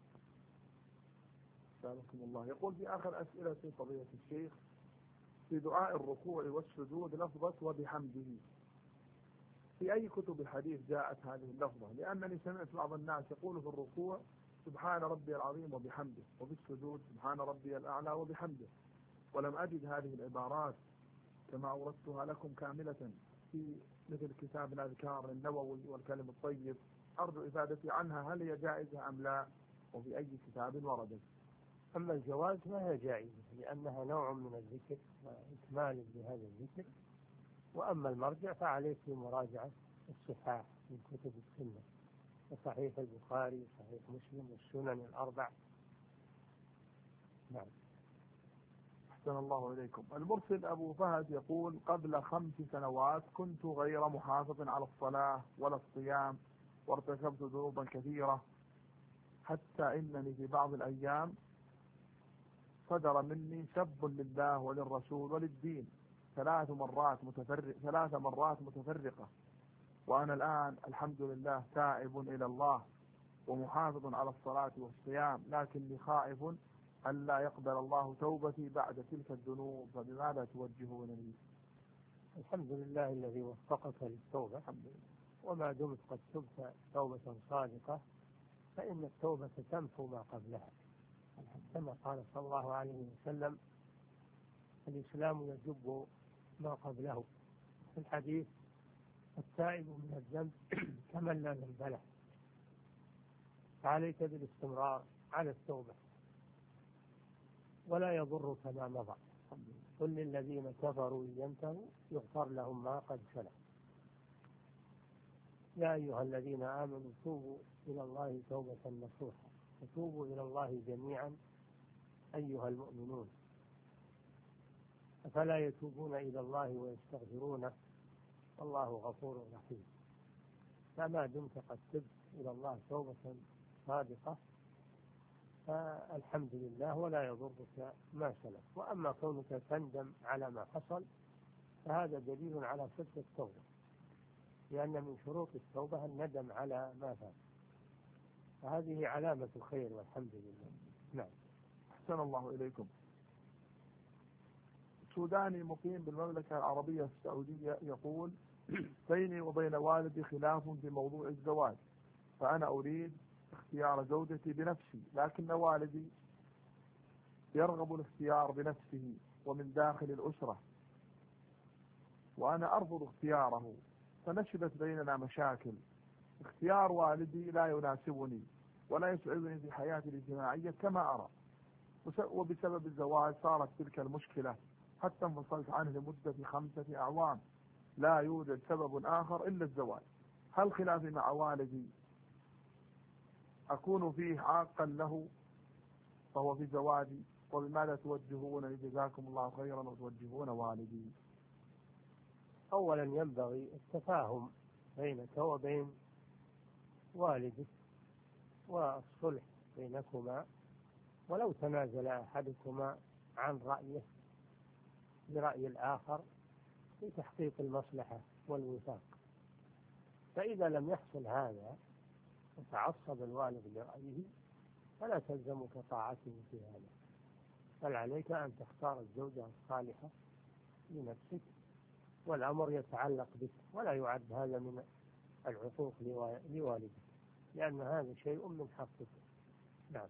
سلامكم الله. يقول في آخر أسئلة فضيلة الشيخ، في دعاء الركوع والسجود لفظة وبحمده، في أي كتب الحديث جاءت هذه اللفظة؟ لأنني سمعت بعض الناس يقول في الركوع سبحان ربي العظيم وبحمده، وفي السجود سبحان ربي الأعلى وبحمده، ولم أجد هذه العبارات كما أوردتها لكم كاملة في مثل كتاب الأذكار النووي والكلم الطيب. أرجو إفادتي عنها، هل هي جائزة أم لا، وفي أي كتاب وردت؟ أما الجواز فهي جائزة لأنها نوع من الذكر وإكمال لهذا الذكر، وأما المرجع فعليك بمراجعة الصحاح من كتب السنة، وصحيح البخاري وصحيح مسلم والسنن الأربع. نعم. أحسن الله إليكم. المرسل أبو فهد يقول قبل 5 سنوات كنت غير محافظ على الصلاة ولا الصيام، وارتكبت ذنوبا كثيرة، حتى إنني في بعض الأيام صدر مني سب لله وللرسول وللدين 3 مرات متفرقة، وأنا الآن الحمد لله تائب إلى الله ومحافظ على الصلاة والصيام، لكني خائف ألا يقبل الله توبتي بعد تلك الذنوب، فبماذا توجهونني؟ الحمد لله الذي وفقك للتوبة. الحمد لله. وما دمت قد تبت توبة صادقة فإن التوبة تمحو ما قبلها، كما قال صلى الله عليه وسلم: الإسلام يجب ما قبله. في الحديث: التائب من الذنب كمن لا ذنب له. فعليك بالاستمرار على التوبة، ولا يضرك ما مضى. قل للذين كفروا إن ينتهوا يغفر لهم ما قد سلف. يا أيها الذين آمنوا توبوا إلى الله توبة نصوحا، وتوبوا إلى الله جميعا أيها المؤمنون، أفلا يتوبون إلى الله ويستغفرونه والله غفور رحيم. فما دمت قد تبت إلى الله توبة صادقة فالحمد لله، ولا يضرك ما سلف. وأما كونك تندم على ما حصل فهذا دليل على صدق التوبة، لأن من شروط التوبة الندم على ما فات، فهذه علامة خير والحمد لله. نعم. أحسن الله إليكم. سوداني مقيم بالمملكة العربية السعودية يقول: بيني وبين والدي خلاف في موضوع الزواج، فأنا أريد اختيار زوجتي بنفسي، لكن والدي يرغب الاختيار بنفسه ومن داخل الأسرة، وأنا أرفض اختياره، فنشبت بيننا مشاكل. اختيار والدي لا يناسبني ولا يسعدني في حياتي الاجتماعية كما أرى، وبسبب الزواج صارت تلك المشكلة حتى انفصلت عنه لمدة 5 أعوام، لا يوجد سبب آخر إلا الزواج. هل خلافي مع والدي أكون فيه عاقا له فهو في زواجي؟ وبماذا توجهون جزاكم الله خيرا وتوجهون والدي؟ أولا ينبغي التفاهم بينك وبين والدك والصلح بينكما، ولو تنازل أحدكما عن رأيه برأي الآخر لتحقيق المصلحة والوفاق. فإذا لم يحصل هذا وتعصب الوالد لرأيه فلا تلزمك طاعته في هذا، بل عليك أن تختار الزوجة الصالحة لنفسك، والأمر يتعلق بك، ولا يعد هذا من العقوق لوالدك، لأن هذا شيء من حقك. نعم.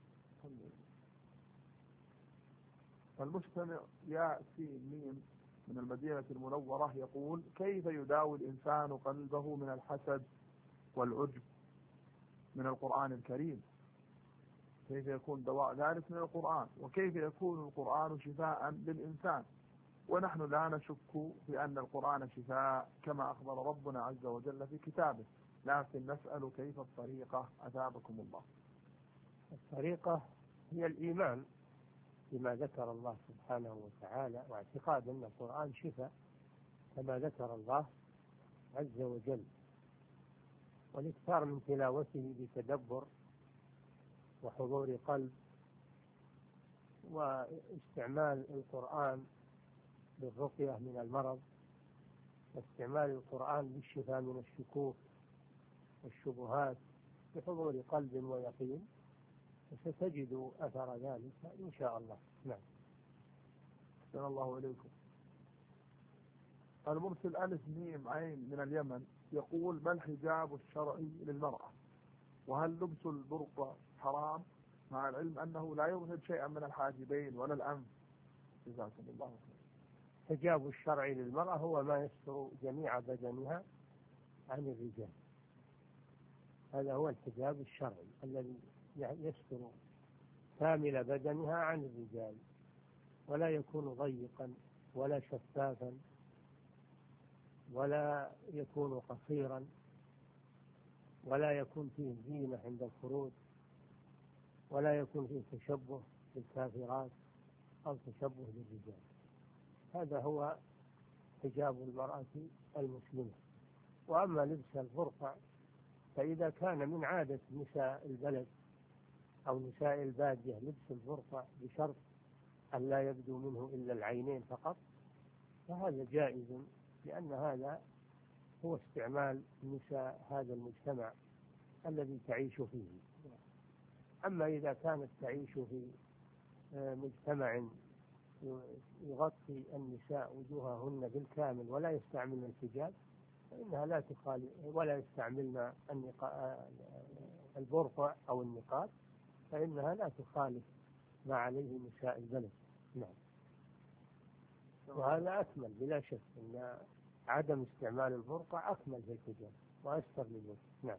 المستمع يأتي ميم من المدينة المنورة يقول: كيف يداوي الإنسان قلبه من الحسد والعجب من القرآن الكريم؟ كيف يكون دواء ذلك من القرآن؟ وكيف يكون القرآن شفاء للإنسان ونحن لا نشك في أن القرآن شفاء كما أخبر ربنا عز وجل في كتابه، لكن نسأل كيف الطريقة أثابكم الله؟ الطريقة هي الإيمان بما ذكر الله سبحانه وتعالى، واعتقاد أن القرآن شفاء كما ذكر الله عز وجل، والاكثار من تلاوته بتدبر وحضور قلب، واستعمال القرآن بالرقية من المرض، واستعمال القرآن للشفاء من الشكوك والشبهات بحضور قلب ويقين، وستجد أثر ذلك إن شاء الله. نعم. أحسن الله إليكم. المرسل ألف ميم عين من اليمن يقول: ما الحجاب الشرعي للمرأة؟ وهل لبس البرقع حرام مع العلم أنه لا يظهر شيئا من الحاجبين ولا الأنف؟ جزاكم الله خير. الحجاب الشرعي للمرأة هو ما يستر جميع بدنها عن الرجال، هذا هو الحجاب الشرعي الذي يستر كامل بدنها عن الرجال، ولا يكون ضيقا ولا شفافا، ولا يكون قصيرا، ولا يكون فيه زينة عند الخروج، ولا يكون فيه تشبه بالكافرات أو تشبه بالرجال. هذا هو حجاب المرأة المسلمة. وأما لبس البرقع فإذا كان من عادة نساء البلد أو نساء البادية لبس البرقع بشرط أن لا يبدو منه إلا العينين فقط، فهذا جائز، لأن هذا هو استعمال نساء هذا المجتمع الذي تعيش فيه. أما إذا كانت تعيش في مجتمع يغطي النساء وجوههن بالكامل ولا يستعملن الحجاب فإنها لا تخالف، ولا يستعملن البرقع أو النقاب فإنها لا تخالف ما عليه نساء البلد. نعم. وهذا أكمل بلا شك، أن عدم استعمال البرقع أكمل في الحجاب وأستر للوجه. نعم.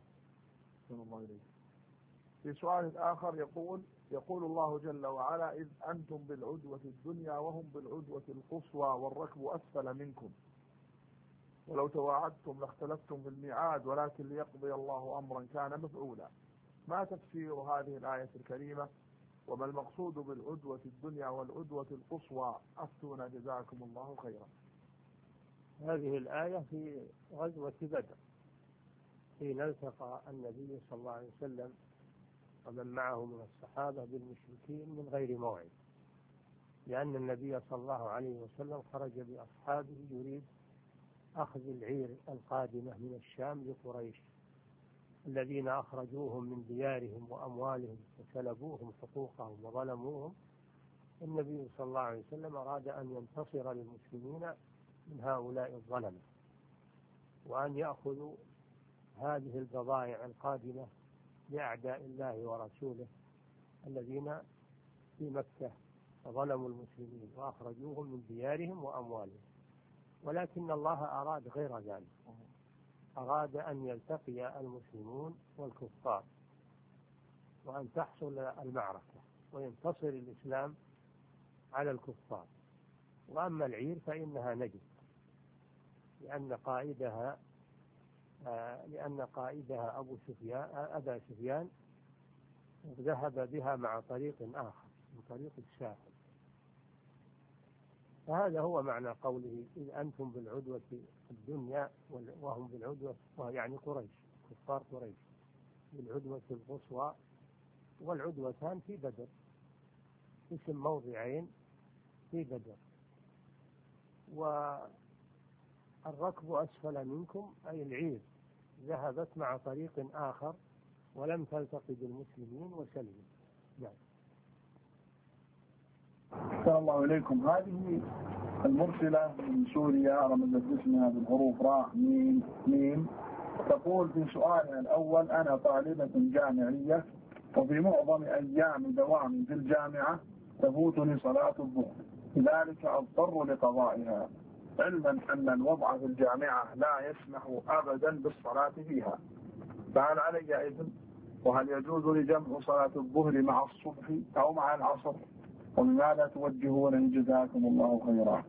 في سؤال آخر يقول الله جل وعلا: إذ أنتم بالعدوة الدنيا وهم بالعدوة القصوى والركب أسفل منكم ولو تواعدتم لاختلفتم في الميعاد ولكن ليقضي الله أمرا كان مفعولا. ما تفسير هذه الآية الكريمة وما المقصود بالعدوة الدنيا والعدوة القصوى؟ أفتونا جزاكم الله خيرا. هذه الآية في غزوة بدر حين التقى النبي صلى الله عليه وسلم ومن معه من الصحابة بالمشركين من غير موعد، لأن النبي صلى الله عليه وسلم خرج بأصحابه يريد أخذ العير القادمة من الشام لقريش الذين أخرجوهم من ديارهم وأموالهم وسلبوهم حقوقهم وظلموهم. النبي صلى الله عليه وسلم أراد أن ينتصر للمسلمين من هؤلاء الظلمة وأن يأخذوا هذه البضائع القادمة لأعداء الله ورسوله الذين في مكة ظلموا المسلمين وأخرجوهم من ديارهم وأموالهم. ولكن الله أراد غير ذلك، أراد أن يلتقي المسلمون والكفار وأن تحصل المعركة وينتصر الإسلام على الكفار. وأما العير فإنها نجس لأن قائدها أبا سفيان ذهب بها مع طريق آخر من طريق الساحل. فهذا هو معنى قوله إذ أنتم بالعدوة الدنيا وهم بالعدوة، يعني قريش، كفار قريش، بالعدوة القصوى. والعدوتان في بدر، اسم موضعين في بدر. والركب أسفل منكم أي العير ذهبت مع طريق آخر ولم تلتقي بالمسلمين وسلموا. نعم. أحسن الله إليكم. هذه المرسلة من سوريا رمزت اسمها بالحروف راء ميم ميم، تقول في سؤالها الأول: أنا طالبة جامعية وفي معظم أيام دوامي في الجامعة تفوتني صلاة الظهر، لذلك أضطر لقضائها، علما أن الوضع في الجامعة لا يسمح أبدا بالصلاة فيها، فهل علي إثم؟ وهل يجوز لجمع صلاة الظهر مع الصبح أو مع العصر؟ وبماذا توجهون جزاكم الله خيرا؟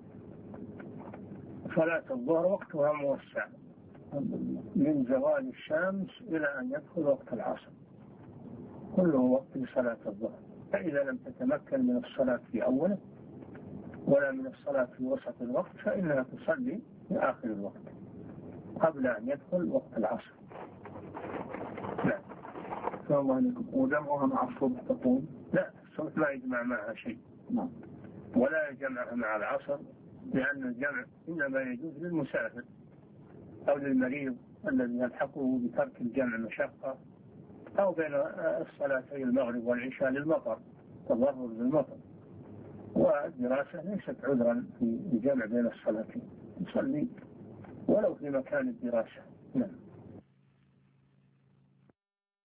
صلاة الظهر وقتها موسع من زوال الشمس إلى أن يدخل وقت العصر، كله وقت لصلاة الظهر. فإذا لم تتمكن من الصلاة في أوله ولا من الصلاة في وسط الوقت فإنها تصلي في آخر الوقت قبل أن يدخل وقت العصر. لا. الله عليكم. وجمعها مع الصبح تقول؟ لا، الصبح لا يجمع معها شيء. نعم. ولا يجمعها مع العصر، لأن الجمع إنما يجوز للمسافر أو للمريض الذي يلحقه بترك الجمع مشقة، أو بين الصلاتين المغرب والعشاء للمطر، تضرر بالمطر. والدراسة ليست عذرا في الجمع بين الصلاتين، تصلي ولو في مكان الدراسة. نعم.